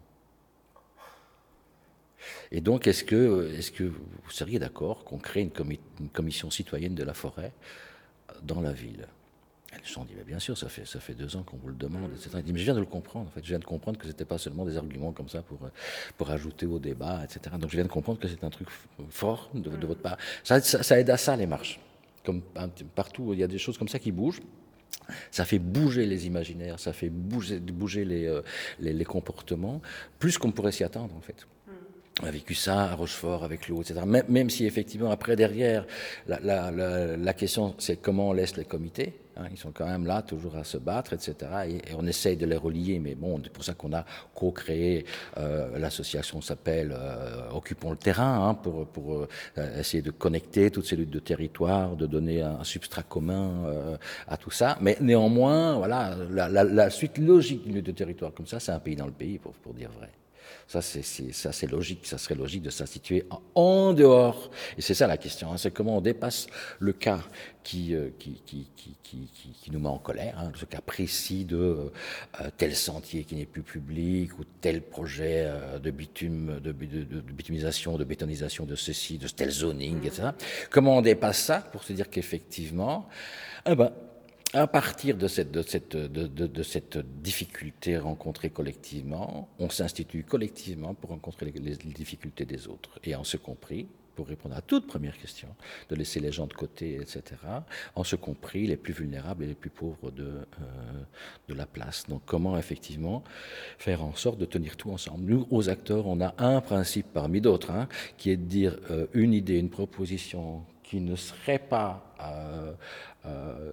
Et donc, est-ce que, est-ce que vous seriez d'accord qu'on crée une, commi- une commission citoyenne de la forêt dans la ville ? Ils se sont dit, mais bien sûr, ça fait, ça fait deux ans qu'on vous le demande, et cetera. Il dit, mais je viens de le comprendre, en fait. Je viens de comprendre que ce n'était pas seulement des arguments comme ça pour, pour ajouter au débat, et cetera. Donc je viens de comprendre que c'est un truc fort de, de votre part. Ça, ça, ça aide à ça, les marches. Comme partout, il y a des choses comme ça qui bougent. Ça fait bouger les imaginaires, ça fait bouger, bouger les, euh, les, les comportements, plus qu'on pourrait s'y attendre, en fait. On a vécu ça à Rochefort avec l'eau, et cetera. Même, même si effectivement après derrière la, la, la, la question c'est comment on laisse les comités, hein, ils sont quand même là toujours à se battre, et cetera. Et, et on essaye de les relier, mais bon, c'est pour ça qu'on a co-créé euh, l'association s'appelle euh, Occupons le terrain, hein, pour, pour euh, essayer de connecter toutes ces luttes de territoire, de donner un, un substrat commun euh, à tout ça. Mais néanmoins, voilà, la, la, la suite logique d'une lutte de territoire comme ça, c'est un pays dans le pays, pour, pour dire vrai. Ça c'est, c'est, ça, c'est logique, ça serait logique de s'instituer en, en dehors. Et c'est ça la question, hein, c'est comment on dépasse le cas qui, euh, qui, qui, qui, qui, qui, qui nous met en colère, hein, ce cas précis de euh, tel sentier qui n'est plus public ou tel projet euh, de bitume, de, de, de, de bitumisation, de bétonisation de ceci, de tel zoning, et cetera. Comment on dépasse ça pour se dire qu'effectivement, eh ben, à partir de cette, de, cette, de, de, de cette difficulté rencontrée collectivement, on s'institue collectivement pour rencontrer les, les difficultés des autres. Et en ce compris, pour répondre à toute première question, de laisser les gens de côté, et cetera, en ce compris les plus vulnérables et les plus pauvres de, euh, de la place. Donc comment effectivement faire en sorte de tenir tout ensemble. Nous, aux acteurs, on a un principe parmi d'autres, hein, qui est de dire euh, une idée, une proposition qui ne serait pas euh, euh,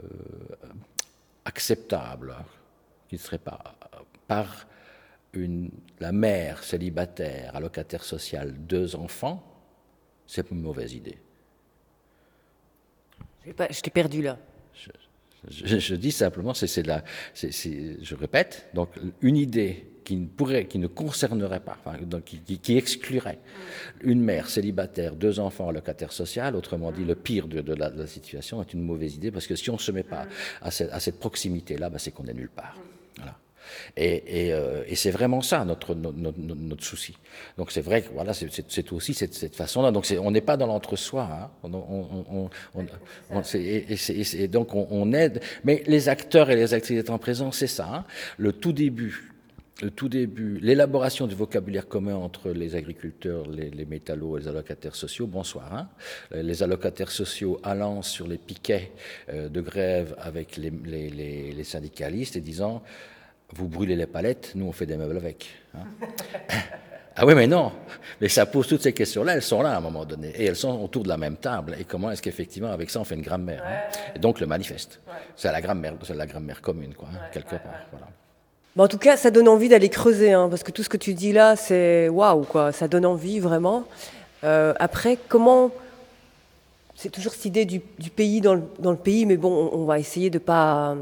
acceptable, qui ne serait pas par une, la mère célibataire, allocataire social, deux enfants, c'est une mauvaise idée. Pas, je t'ai perdu là. Je, Je, je dis simplement, c'est, c'est la, c'est, c'est, je répète, donc une idée qui ne pourrait, qui ne concernerait pas, enfin, donc qui, qui, qui exclurait une mère célibataire, deux enfants allocataires sociaux, autrement dit le pire de, de, la, de la situation, est une mauvaise idée, parce que si on ne se met pas à cette, à cette proximité-là, ben c'est qu'on est nulle part. Voilà. Et, et, euh, et c'est vraiment ça notre, notre, notre, notre souci. Donc c'est vrai que voilà, c'est, c'est, c'est aussi cette, cette façon-là. Donc c'est, on n'est pas dans l'entre-soi. Hein. On, on, on, on, on, c'est, et, c'est, et donc on, on aide. Mais les acteurs et les actrices étant présents, c'est ça. Hein. Le tout début. Le tout début, l'élaboration du vocabulaire commun entre les agriculteurs, les, les métallos et les allocataires sociaux. Bonsoir. Hein. Les allocataires sociaux allant sur les piquets euh, de grève avec les, les, les, les syndicalistes et disant « Vous brûlez les palettes, nous on fait des meubles avec. Hein. » Ah oui, mais non. Mais ça pose toutes ces questions-là, elles sont là à un moment donné. Et elles sont autour de la même table. Et comment est-ce qu'effectivement, avec ça, on fait une grammaire. Hein. Et donc le manifeste. Ouais. C'est la grammaire, c'est la grammaire commune, quoi, hein, ouais, quelque ouais, part. Ouais. Voilà. Bon, en tout cas, ça donne envie d'aller creuser, hein, parce que tout ce que tu dis là, c'est waouh, quoi. Ça donne envie, vraiment. Euh, après, comment... C'est toujours cette idée du, du pays dans le, dans le pays, mais bon, on, on va essayer de pas...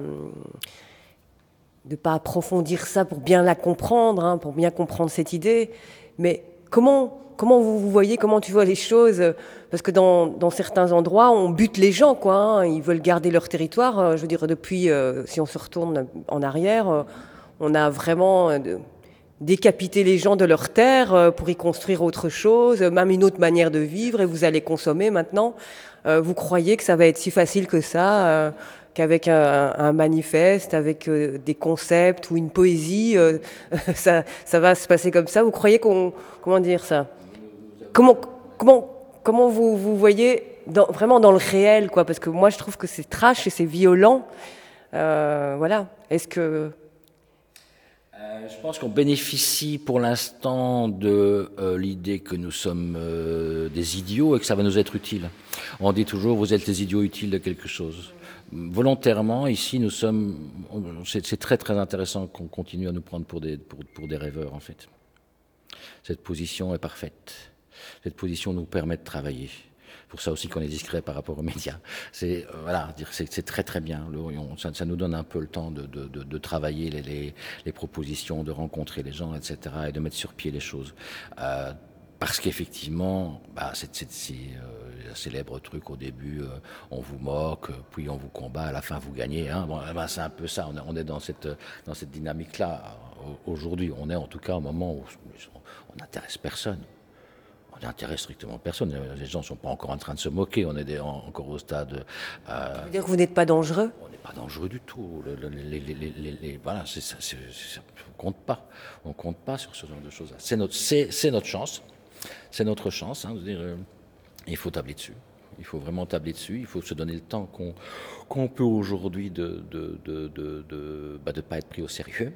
de pas approfondir ça pour bien la comprendre, hein, pour bien comprendre cette idée. Mais comment, comment vous, vous voyez, comment tu vois les choses? Parce que dans, dans certains endroits, on bute les gens, quoi. Hein, ils veulent garder leur territoire. Je veux dire, depuis, euh, si on se retourne en arrière... Euh, on a vraiment décapité les gens de leur terre pour y construire autre chose, même une autre manière de vivre, et vous allez consommer maintenant. Vous croyez que ça va être si facile que ça, qu'avec un, un manifeste, avec des concepts ou une poésie, ça, ça va se passer comme ça? Vous croyez qu'on... Comment dire ça? Comment, comment, comment vous, vous voyez dans, vraiment dans le réel, quoi? Parce que moi, je trouve que c'est trash et c'est violent. Euh, voilà. Est-ce que... Je pense qu'on bénéficie pour l'instant de euh, l'idée que nous sommes euh, des idiots et que ça va nous être utile. On dit toujours, vous êtes les idiots utiles de quelque chose. Volontairement, ici, nous sommes... C'est, c'est très très intéressant qu'on continue à nous prendre pour des, pour, pour des rêveurs, en fait. Cette position est parfaite. Cette position nous permet de travailler. Pour ça aussi qu'on est discret par rapport aux médias. C'est, euh, voilà, c'est, c'est très très bien. Le, on, ça, ça nous donne un peu le temps de, de, de, de travailler les, les, les propositions, de rencontrer les gens, et cetera, et de mettre sur pied les choses. Euh, parce qu'effectivement, bah, c'est, c'est, c'est euh, un célèbre truc au début, euh, on vous moque, puis on vous combat, à la fin vous gagnez. Hein. Bon, bah, c'est un peu ça, on est, on est dans cette, dans cette dynamique-là aujourd'hui. On est en tout cas au moment où on n'intéresse personne. On n'intéresse strictement personne. Les gens ne sont pas encore en train de se moquer. On est des, en, encore au stade... Euh, Ça veut dire que vous n'êtes pas dangereux? On n'est pas dangereux du tout. Le, les, les, les, les, les, voilà, c'est, c'est, c'est, c'est, on ne compte pas. On ne compte pas sur ce genre de choses-là. C'est notre, c'est, c'est notre chance. C'est notre chance. Hein, de dire, euh, il faut tabler dessus. Il faut vraiment tabler dessus. Il faut se donner le temps qu'on, qu'on peut aujourd'hui de ne de, de, de, de, bah de pas être pris au sérieux.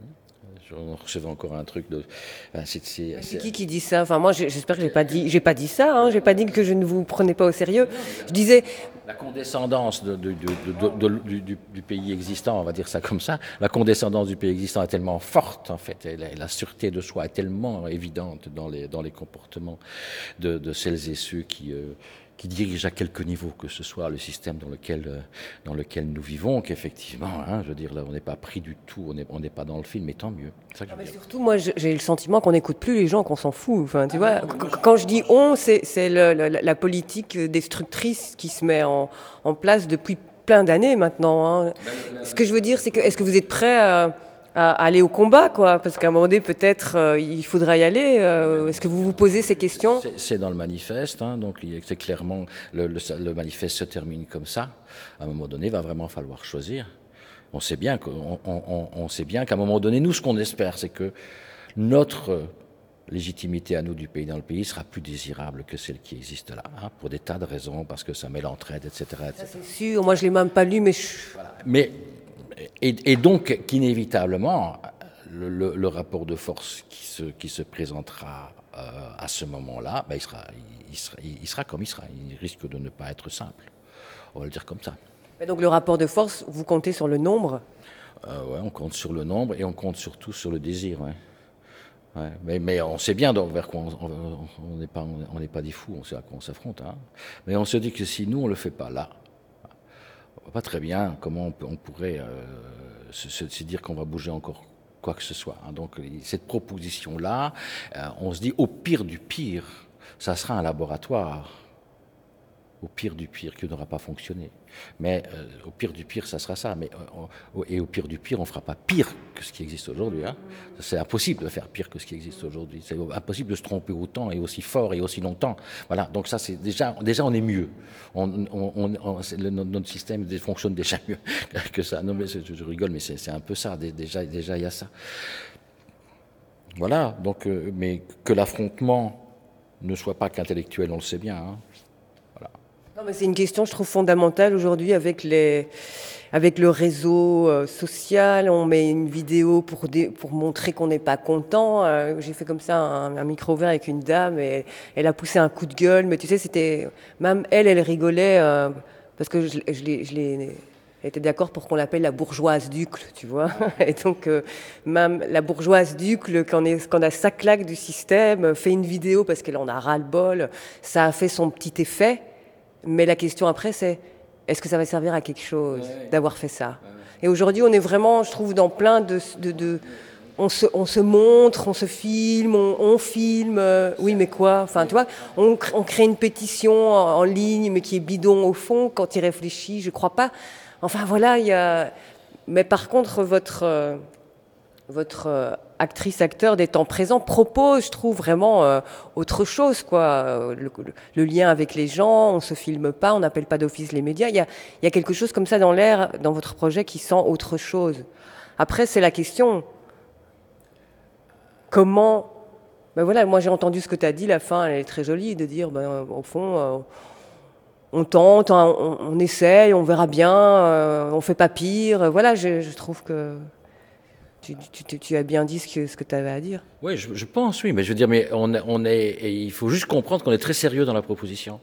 Je recevais encore un truc de. C'est, c'est, c'est qui qui dit ça? Enfin, moi, j'espère que j'ai pas dit. J'ai pas dit ça. Hein. J'ai pas dit que je ne vous prenais pas au sérieux. Je disais. La condescendance de, de, de, de, de, du, du, du pays existant, on va dire ça comme ça. La condescendance du pays existant est tellement forte, en fait, et la, la sûreté de soi est tellement évidente dans les dans les comportements de, de celles et ceux qui. Euh, qui dirige à quelque niveau que ce soit le système dans lequel, euh, dans lequel nous vivons, qu'effectivement, hein, je veux dire, là, on n'est pas pris du tout, on n'est on n'est pas dans le film, mais tant mieux. C'est ça que ah je veux dire. Surtout, moi, j'ai le sentiment qu'on n'écoute plus les gens, qu'on s'en fout. Enfin, tu ah vois, non, quand je dis on, c'est, c'est le, le, la politique destructrice qui se met en, en place depuis plein d'années maintenant. Hein. Ben, Ce que je veux dire, c'est que, est-ce que vous êtes prêts à... à aller au combat, quoi, parce qu'à un moment donné, peut-être, euh, il faudra y aller. Euh, est-ce que vous vous posez ces questions? C'est, c'est dans le manifeste, hein, donc c'est clairement, le, le, le manifeste se termine comme ça. À un moment donné, il va vraiment falloir choisir. On sait bien qu'on, on, on sait bien qu'à un moment donné, nous, ce qu'on espère, c'est que notre légitimité à nous du pays dans le pays sera plus désirable que celle qui existe là, hein, pour des tas de raisons, parce que ça met l'entraide, et cetera, et cetera. Ça, c'est sûr. Moi, je l'ai même pas lu, mais je... Voilà. Mais Et, et donc qu'inévitablement, le, le, le rapport de force qui se, qui se présentera euh, à ce moment-là, ben il, sera, il, sera, il sera comme il sera. Il risque de ne pas être simple. On va le dire comme ça. Et donc le rapport de force, vous comptez sur le nombre? euh, Ouais, on compte sur le nombre et on compte surtout sur le désir. Ouais. Ouais, mais, mais on sait bien donc, vers quoi on n'est pas, on n'est pas des fous, on sait à quoi on s'affronte. Hein. Mais on se dit que si nous, on ne le fait pas là, voit pas très bien comment on, peut, on pourrait euh, se, se, se dire qu'on va bouger encore quoi que ce soit. Hein. Donc cette proposition-là, euh, on se dit au pire du pire, ça sera un laboratoire. Au pire du pire, qui n'aura pas fonctionné. Mais euh, au pire du pire, ça sera ça. Mais, euh, et au pire du pire, on ne fera pas pire que ce qui existe aujourd'hui. Hein. C'est impossible de faire pire que ce qui existe aujourd'hui. C'est impossible de se tromper autant et aussi fort et aussi longtemps. Voilà. Donc ça, c'est déjà, déjà on est mieux. On, on, on, on, le, notre système fonctionne déjà mieux que ça. Non, mais je, je rigole, mais c'est, c'est un peu ça. Déjà, déjà, il y a ça. Voilà. Donc, euh, mais que l'affrontement ne soit pas qu'intellectuel, on le sait bien. Hein. Non, mais c'est une question, je trouve, fondamentale aujourd'hui avec, les, avec le réseau euh, social. On met une vidéo pour, dé, pour montrer qu'on n'est pas content. Euh, j'ai fait comme ça un, un micro ouvert avec une dame et elle a poussé un coup de gueule. Mais tu sais, c'était... Même elle, elle rigolait euh, parce que je, je, l'ai, je l'ai... Elle était d'accord pour qu'on l'appelle la bourgeoise d'Ucle, tu vois. Et donc, euh, même la bourgeoise d'Ucle, quand, est, quand a sa claque du système, fait une vidéo parce qu'elle en a ras-le-bol, ça a fait son petit effet. Mais la question après, c'est est-ce que ça va servir à quelque chose ouais, ouais. d'avoir fait ça ouais, ouais. Et aujourd'hui, on est vraiment, je trouve, dans plein de... de, de on, se, on se montre, on se filme, on, on filme. Euh, oui, mais quoi Enfin, tu vois, on, on crée une pétition en, en ligne, mais qui est bidon au fond. Quand il réfléchit, je crois pas. Enfin, voilà, il y a... Mais par contre, votre... Euh, votre euh, actrice, acteur des temps présents propose, je trouve, vraiment euh, autre chose, quoi. Le, le, le lien avec les gens, on se filme pas, on n'appelle pas d'office les médias. Il y a, il y a quelque chose comme ça dans l'air, dans votre projet, qui sent autre chose. Après, c'est la question, comment... Ben voilà, moi j'ai entendu ce que tu as dit, la fin, elle est très jolie, de dire, ben, au fond... Euh, on tente, on, on essaye, on verra bien, euh, on fait pas pire. Voilà, je, je trouve que... Tu, tu, tu as bien dit ce que, ce que tu avais à dire. Oui, je, je pense, oui, mais je veux dire, mais on, on est, et il faut juste comprendre qu'on est très sérieux dans la proposition.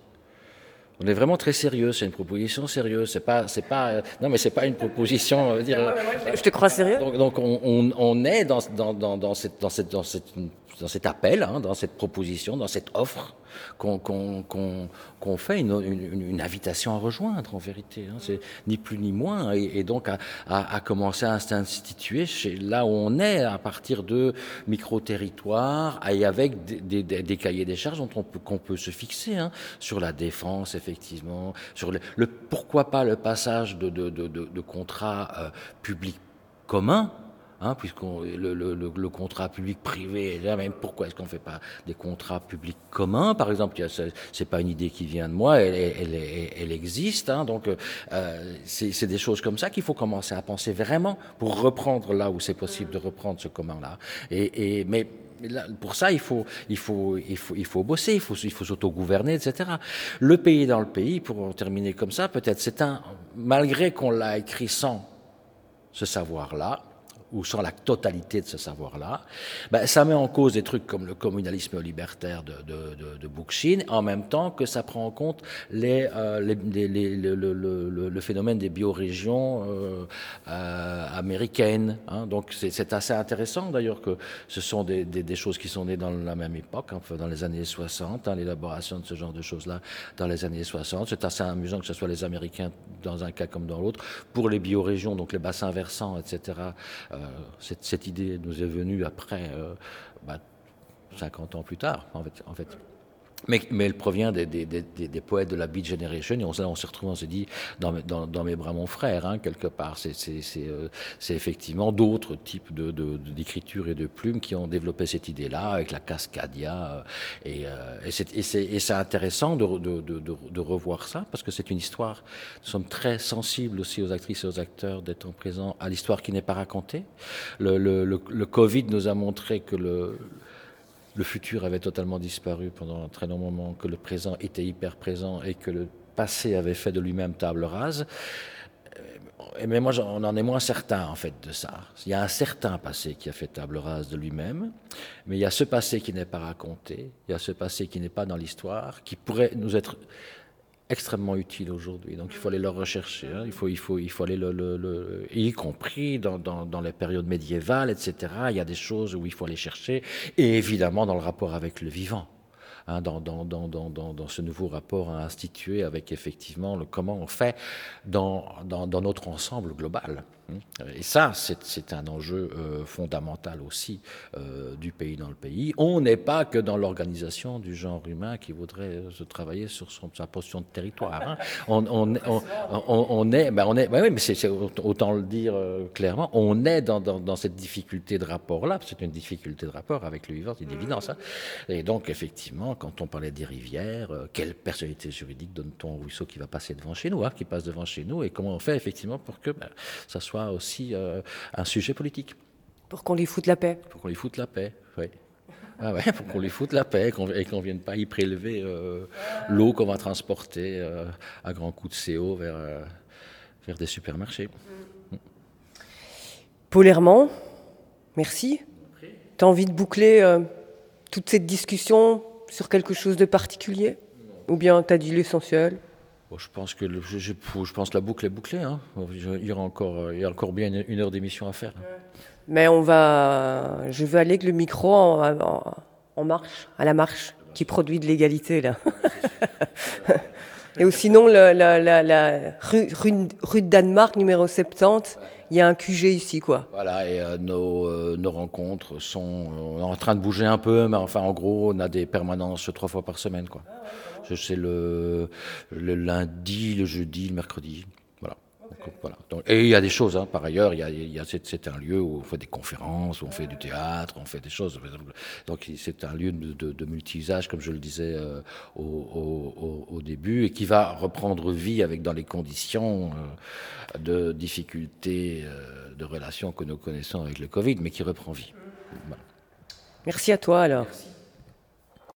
On est vraiment très sérieux. C'est une proposition sérieuse. C'est pas, c'est pas, non, mais c'est pas une proposition. On va dire, je te crois sérieux. Donc, donc on, on, on est dans, dans, dans, dans cette, dans cette, dans cette, dans cet appel, hein, dans cette proposition, dans cette offre qu'on, qu'on, qu'on, qu'on fait une, une, une invitation à rejoindre, en vérité. Hein. C'est ni plus ni moins. Et, et donc à, à, à commencer à s'instituer chez, là où on est, à partir de micro-territoires et avec des, des, des cahiers des charges dont on peut, qu'on peut se fixer, hein, sur la défense, effectivement, sur le, le pourquoi pas le passage de, de, de, de, de contrats euh, publics communs. Hein, puisqu'on le, le, le, le contrat public-privé, là même pourquoi est-ce qu'on ne fait pas des contrats publics communs, par exemple? C'est pas une idée qui vient de moi, elle, elle, elle, elle existe. Hein, donc euh, c'est des choses comme ça qu'il faut commencer à penser vraiment pour reprendre là où c'est possible de reprendre ce commun-là. Et, et mais Là, pour ça, il faut, il faut, il faut, il faut bosser, il faut, il faut s'autogouverner, et cetera. Le pays dans le pays, pour terminer comme ça, peut-être c'est un, malgré qu'on l'a écrit sans ce savoir-là, ou sans la totalité de ce savoir-là, ben, ça met en cause des trucs comme le communalisme libertaire de, de, de, de Bookchin, en même temps que ça prend en compte les, euh, les, les, les, le, le, le, le phénomène des biorégions euh, euh, américaines. Hein. Donc c'est assez intéressant d'ailleurs que ce sont des, des, des choses qui sont nées dans la même époque, enfin, dans les années soixante, hein, l'élaboration de ce genre de choses-là dans les années soixante. C'est assez amusant que ce soit les Américains dans un cas comme dans l'autre. Pour les biorégions, donc les bassins versants, et cetera, euh, Cette, cette idée nous est venue après, euh, bah, cinquante ans plus tard, en fait. En fait. Mais, mais elle provient des, des, des, des poètes de la Beat Generation, et on, on s'est retrouvé, on s'est dit, dans, dans, dans mes bras mon frère, hein, quelque part. C'est euh, effectivement d'autres types d'écriture de, de, et de plumes qui ont développé cette idée-là, avec la Cascadia. Euh, et euh, et c'est intéressant de, de, de, de revoir ça, parce que c'est une histoire. Nous sommes très sensibles aussi aux actrices et aux acteurs d'être en présent à l'histoire qui n'est pas racontée. Le, le, le, le Covid nous a montré que le... Le futur avait totalement disparu pendant un très long moment, que le présent était hyper présent et que le passé avait fait de lui-même table rase. Mais moi, on en est moins certain, en fait, de ça. Il y a un certain passé qui a fait table rase de lui-même, mais il y a ce passé qui n'est pas raconté, il y a ce passé qui n'est pas dans l'histoire, qui pourrait nous être extrêmement utile aujourd'hui. Donc il faut aller le rechercher, hein. il, faut, il, faut, il faut aller le... le, le y compris dans, dans, dans les périodes médiévales, et cetera. Il y a des choses où il faut aller chercher, et évidemment dans le rapport avec le vivant. hein, dans, dans, dans, dans, dans ce nouveau rapport à instituer avec effectivement le comment on fait dans, dans, dans notre ensemble global. Et ça, c'est un enjeu euh, fondamental aussi euh, du pays dans le pays. On n'est pas que dans l'organisation du genre humain qui voudrait euh, se travailler sur son, sa portion de territoire. Hein. On, on, on, on, on est, ben on est, ben oui, mais c'est autant le dire euh, clairement, on est dans, dans, dans cette difficulté de rapport-là. C'est une difficulté de rapport avec le vivant, c'est une évidence. Hein. Et donc, effectivement, quand on parlait des rivières, euh, quelle personnalité juridique donne-t-on au ruisseau qui va passer devant chez nous, hein, qui passe devant chez nous, et comment on fait effectivement pour que ben, ça soit aussi euh, un sujet politique. Pour qu'on lui foute la paix. Pour qu'on lui foute la paix, oui. Ah ouais, pour qu'on lui foute la paix qu et qu'on ne vienne pas y prélever euh, l'eau qu'on va transporter euh, à grands coups de C O vers, euh, vers des supermarchés. Mm. Paul Herman, merci. Tu as envie de boucler euh, toute cette discussion sur quelque chose de particulier? Ou bien tu as dit l'essentiel? Bon, je pense que le, je, je, je pense que la boucle est bouclée. Hein. Il y aura encore, il y a encore bien une, une heure d'émission à faire. Hein. Mais on va, je veux aller avec le micro en, en, en marche, à la marche, qui produit de l'égalité là. Et ou sinon, la, la, la, la rue, rue, rue de Danemark, numéro soixante-dix, il y a un Q G ici, quoi. Voilà, et euh, nos, euh, nos rencontres sont euh, en train de bouger un peu, mais enfin, en gros, on a des permanences trois fois par semaine, quoi. Je sais le, le lundi, le jeudi, le mercredi. Voilà. Donc, voilà. Donc, et il y a des choses, hein, par ailleurs, il y a, il y a, c'est un lieu où on fait des conférences, où on fait du théâtre, on fait des choses. Donc c'est un lieu de, de, de multi-usage, comme je le disais euh, au, au, au début, et qui va reprendre vie avec dans les conditions euh, de difficultés euh, de relations que nous connaissons avec le Covid, mais qui reprend vie. Voilà. Merci à toi alors. Merci.